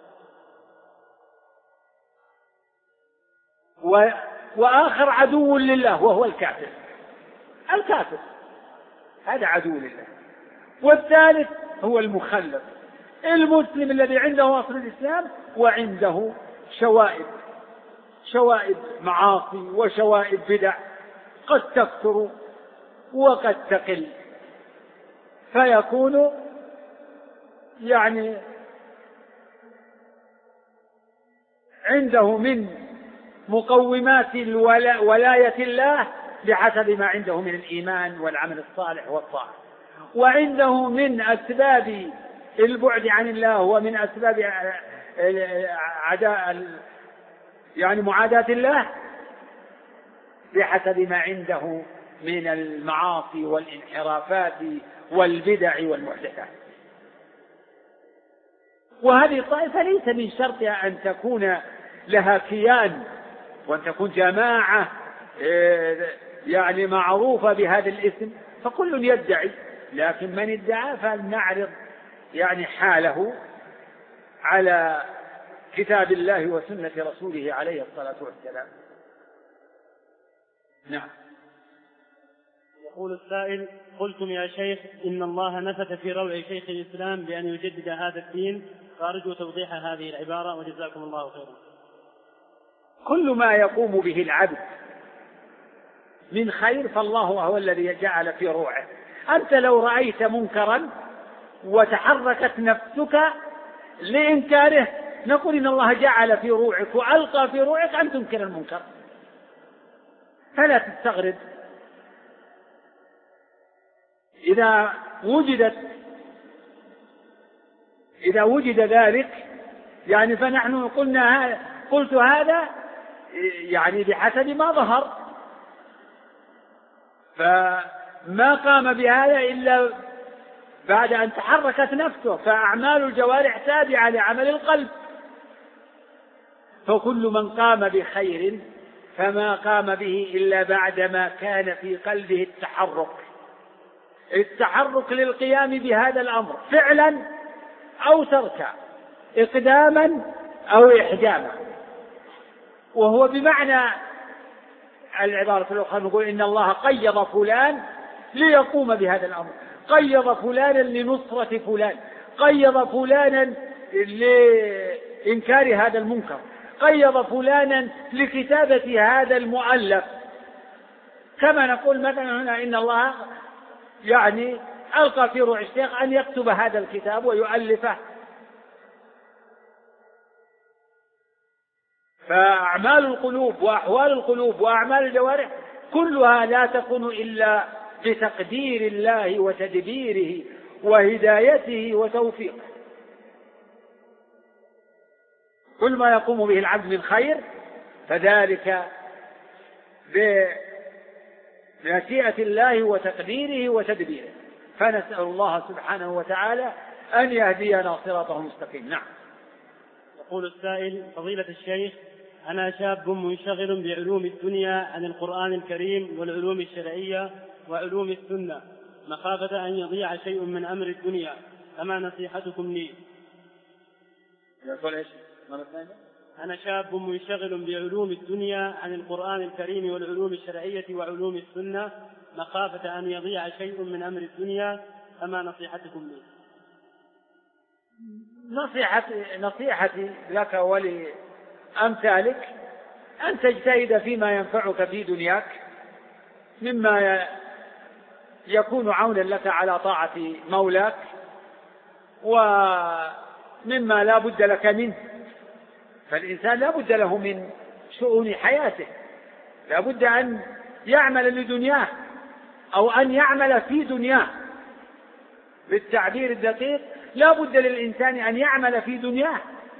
[SPEAKER 2] وآخر عدو لله وهو الكافر، الكافر هذا عدو لله. والثالث هو المخلف المسلم الذي عنده أصل الإسلام وعنده شوائب معاصي وشوائب بدع قد تكثر وقد تقل، فيكون يعني عنده من مقومات ولاية الله بحسب ما عنده من الإيمان والعمل الصالح والطاعة، وعنده من أسباب البعد عن الله ومن أسباب يعني معاداة الله بحسب ما عنده من المعاصي والانحرافات والبدع والمحدثات. وهذه الطائفة ليس من شرطها أن تكون لها كيان وأن تكون جماعة يعني معروفة بهذا الاسم، فكل يدعي، لكن من ادعى فلنعرض يعني حاله على كتاب الله وسنة رسوله عليه الصلاة والسلام. نعم.
[SPEAKER 3] يقول السائل: قلتم يا شيخ إن الله نفث في روع شيخ الإسلام بأن يجدد هذا الدين، فأرجو توضيح هذه العبارة وجزاكم الله خيرا.
[SPEAKER 2] كل ما يقوم به العبد من خير فالله هو الذي جعل في روعه. أنت لو رأيت منكرا وتحركت نفسك لإنكاره نقول إن الله جعل في روعك وألقى في روعك أن تنكر المنكر، فلا تستغرب. إذا وجد ذلك يعني فنحن قلت هذا يعني بحسب ما ظهر، فما قام بهذا إلا بعد أن تحركت نفسه، فأعمال الجوارح تابعة لعمل القلب، فكل من قام بخير فما قام به إلا بعدما كان في قلبه التحرك للقيام بهذا الأمر فعلا أو تركا، إقداما أو إحجاما. وهو بمعنى العبارة الأخرى نقول إن الله قيض فلان ليقوم بهذا الأمر، قيض فلانا لنصرة فلان، قيض فلانا لإنكار هذا المنكر، قيض فلانا لكتابة هذا المؤلف. كما نقول مثلا هنا إن الله يعني ألقى في روع الشيخ أن يكتب هذا الكتاب ويؤلفه. فأعمال القلوب وأحوال القلوب وأعمال الجوارح كلها لا تكون إلا بتقدير الله وتدبيره وهدايته وتوفيقه. كل ما يقوم به العبد من خير فذلك بمشيئة الله وتقديره وتدبيره، فنسأل الله سبحانه وتعالى أن يهدينا صراطه المستقيم. نعم.
[SPEAKER 3] يقول السائل: فضيلة الشيخ، أنا شاب منشغل بعلوم الدنيا عن القرآن الكريم والعلوم الشرعية وعلوم السنة مخافة أن يضيع شيء من أمر الدنيا، فما نصيحتكم لي؟
[SPEAKER 2] يقول إيش؟
[SPEAKER 3] أنا شاب منشغل بعلوم الدنيا عن القرآن الكريم والعلوم الشرعية وعلوم السنة مخافة أن يضيع شيء من أمر الدنيا، فما نصيحتكم لي؟
[SPEAKER 2] نصيحتي لك ولأمثالك أن تجتهد فيما ينفعك في دنياك مما يكون عونا لك على طاعة مولاك، ومما لا بد لك منه. فالإنسان لا بد له من شؤون حياته، لا بد أن يعمل لدنياه، أو أن يعمل في دنياه. بالتعبير الدقيق لا بد للإنسان أن يعمل في دنياه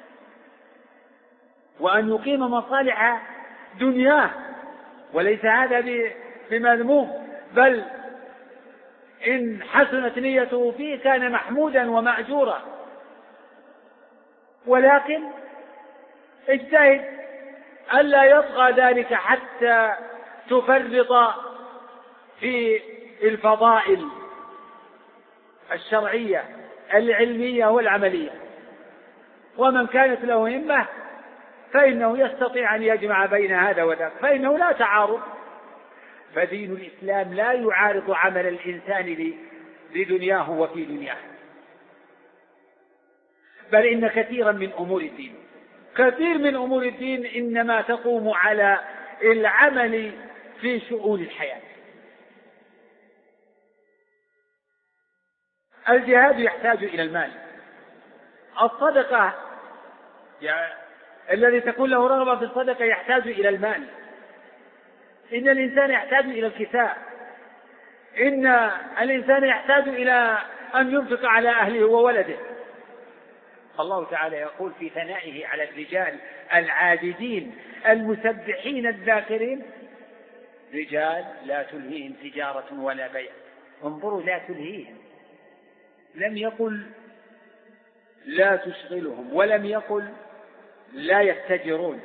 [SPEAKER 2] وأن يقيم مصالح دنياه، وليس هذا بمذموم، بل إن حسنت نيته فيه كان محمودا ومأجورا، ولكن اجتهد ألا يطغى ذلك حتى تفرط في الفضائل الشرعية العلمية والعملية. ومن كانت له همة فإنه يستطيع أن يجمع بين هذا وذاك، فإنه لا تعارض. فدين الإسلام لا يعارض عمل الإنسان لدنياه وفي دنياه، بل إن كثير من أمور الدين إنما تقوم على العمل في شؤون الحياة. الجهاد يحتاج إلى المال، الصدقة الذي تكون له رغبة في الصدقة يحتاج إلى المال، إن الإنسان يحتاج إلى الكساء، إن الإنسان يحتاج إلى أن ينفق على أهله وولده. الله تعالى يقول في ثنائه على الرجال العابدين المسبحين الذاكرين: رجال لا تلهيهم تجارة ولا بيع. انظروا، لا تلهيهم، لم يقل لا تشغلهم، ولم يقل لا يتجرون،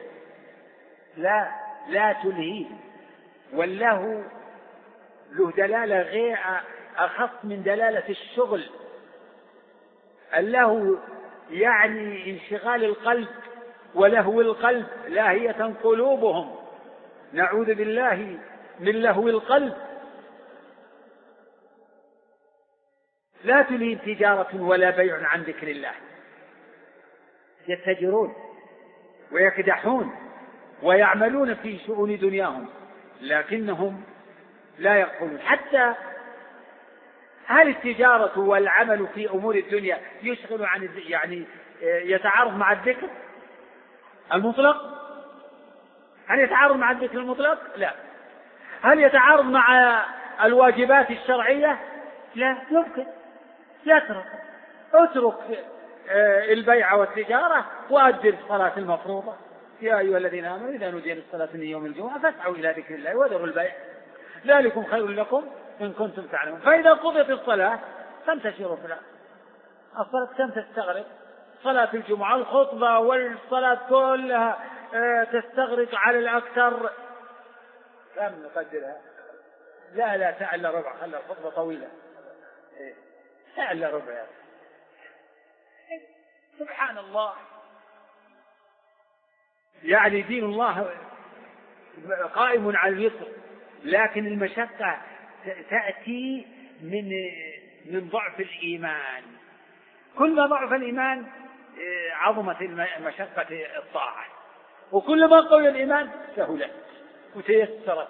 [SPEAKER 2] لا تلهيهم. والله له دلالة غير أخص من دلالة الشغل. الله يعني انشغال القلب ولهو القلب، لاهية قلوبهم، نعوذ بالله من لهو القلب. لا تلهيهم تجارة ولا بيع عن ذكر الله. يتجرون ويكدحون ويعملون في شؤون دنياهم، لكنهم لا يقولون. حتى هل التجارة والعمل في أمور الدنيا يشغل عن يعني يتعارض مع الذكر المطلق؟ هل يتعارض مع الذكر المطلق؟ لا. هل يتعارض مع الواجبات الشرعية؟ لا يمكن. اترك البيع والتجارة وأدر الصلاة المفروضة. يا أيها الذين آمنوا إذا نودي للصلاة من يوم الجمعة فاسعوا إلى ذكر الله وذروا البيع ذلكم خير لكم إن كنتم تعلمون. فإذا قضيت الصلاة فانتشروا في الأرض. الصلاة كم تستغرق؟ صلاة الجمعة الخطبة والصلاة كلها تستغرق على الأكثر كم نقدرها؟ لا ساعة إلا ربع، خلى الخطبة طويلة، ساعة إلا ربع. سبحان الله. يعني دين الله قائم على اليسر، لكن المشقة تأتي من ضعف الإيمان. كل ما ضعف الإيمان عظمت مشقة الطاعة، وكل ما قوي الإيمان سهلت وتيسرت.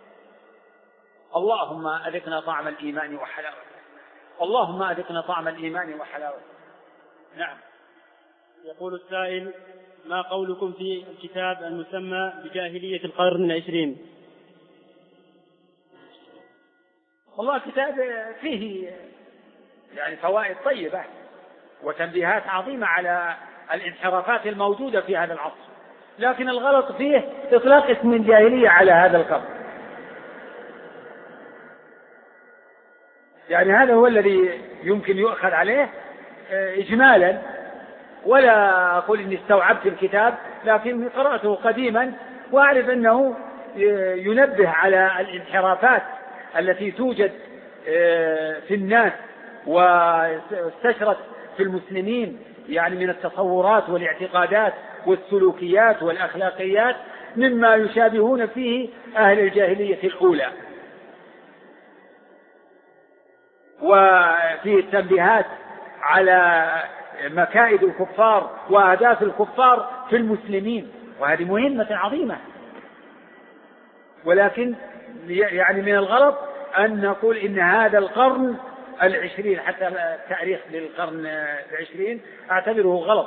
[SPEAKER 2] اللهم أذقنا طعم الإيمان وحلاوته، اللهم أذقنا طعم الإيمان وحلاوته. نعم.
[SPEAKER 3] يقول السائل: ما قولكم في الكتاب المسمى بجاهلية القرن العشرين؟
[SPEAKER 2] والله كتاب فيه يعني فوائد طيبة وتنبيهات عظيمة على الانحرافات الموجودة في هذا العصر، لكن الغلط فيه إطلاق اسم الجاهلية على هذا القرن. يعني هذا هو الذي يمكن يؤخذ عليه إجمالا، ولا أقول إني استوعبت الكتاب، لكن قرأته قديما وأعرف أنه ينبه على الانحرافات التي توجد في الناس واستشرت في المسلمين، يعني من التصورات والاعتقادات والسلوكيات والأخلاقيات مما يشابهون فيه أهل الجاهلية الأولى. وفيه التنبيهات على مكائد الكفار وأهداف الكفار في المسلمين، وهذه مهمة عظيمة. ولكن يعني من الغلط أن نقول إن هذا القرن العشرين، حتى التاريخ للقرن العشرين أعتبره غلط،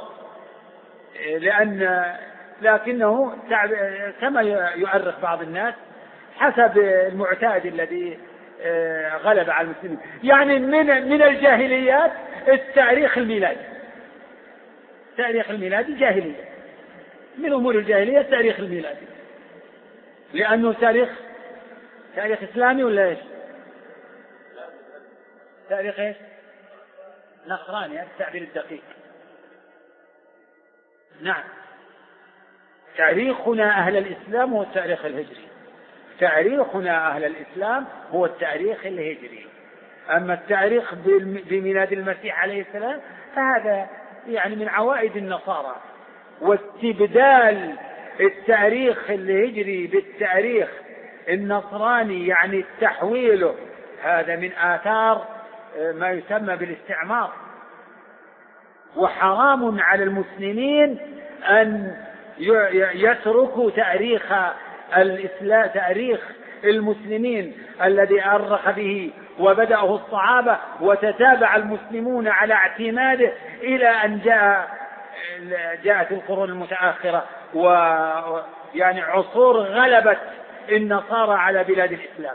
[SPEAKER 2] لكنه كما يؤرخ بعض الناس حسب المعتاد الذي غلب على المسلمين. يعني من الجاهليات التاريخ الميلادي. التاريخ الميلادي جاهلية، من أمور الجاهلية التاريخ الميلادي، لأنه تاريخ إسلامي ولا إيش؟ تاريخ إيش؟ نصراني، التعبير الدقيق. نعم، تاريخنا أهل الإسلام هو التاريخ الهجري. تاريخنا أهل الإسلام هو التاريخ الهجري. أما التاريخ بميلاد المسيح عليه السلام فهذا يعني من عوائد النصارى، واستبدال التاريخ الهجري بالتاريخ النصراني يعني تحويله، هذا من آثار ما يسمى بالاستعمار. وحرام على المسلمين أن يتركوا تاريخ الإسلام، تاريخ المسلمين الذي أرخ به وبدأه الصحابة وتتابع المسلمون على اعتماده إلى أن جاءت القرون المتأخرة، ويعني عصور غلبت النصارى على بلاد الإسلام.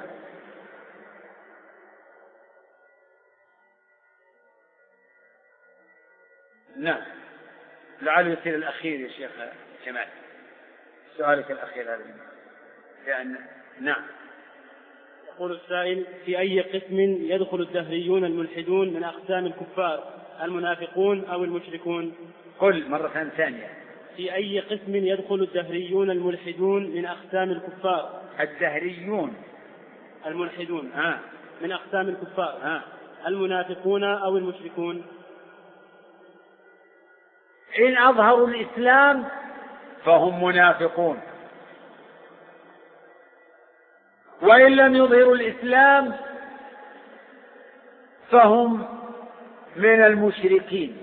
[SPEAKER 2] نعم، لعله يصير الأخير يا شيخ جمال، سؤالك الأخير هذا. لأن نعم.
[SPEAKER 3] يقول السائل: في أي قسم يدخل الدهريون الملحدون من أقسام الكفار، المنافقون أو المشركون؟
[SPEAKER 2] قل مرة ثانية.
[SPEAKER 3] في أي قسم يدخل الدهريون الملحدون من أقسام الكفار؟
[SPEAKER 2] الدهريون
[SPEAKER 3] الملحدون من أقسام الكفار، المنافقون أو المشركون؟
[SPEAKER 2] إن أظهروا الإسلام فهم منافقون، وإن لم يظهروا الإسلام فهم من المشركين،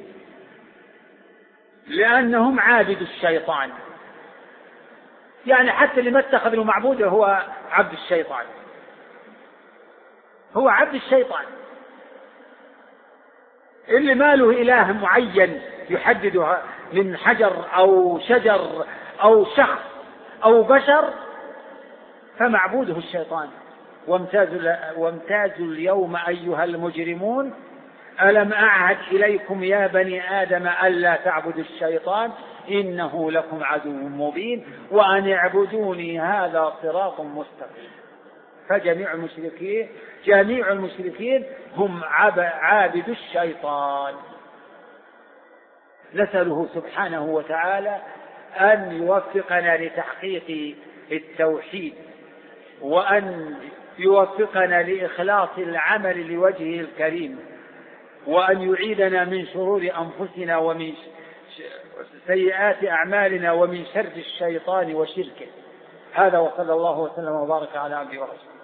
[SPEAKER 2] لأنهم عابد الشيطان. يعني حتى اللي ما اتخذ له معبوده هو عبد الشيطان، هو عبد الشيطان. اللي ما له إله معين يحدده من حجر أو شجر أو شخص أو بشر فمعبوده الشيطان. وامتازوا اليوم أيها المجرمون ألم أعهد إليكم يا بني آدم ألا تعبدوا الشيطان إنه لكم عدو مبين وأن اعبدوني هذا صراط مستقيم. فجميع المشركين هم عابد الشيطان. نسأله سبحانه وتعالى أن يوفقنا لتحقيق التوحيد، وأن يوفقنا لإخلاص العمل لوجهه الكريم، وأن يعيدنا من شرور أنفسنا ومن سيئات أعمالنا ومن شر الشيطان وشركه. هذا، وصلى الله وسلم وبارك على عبده ورسوله.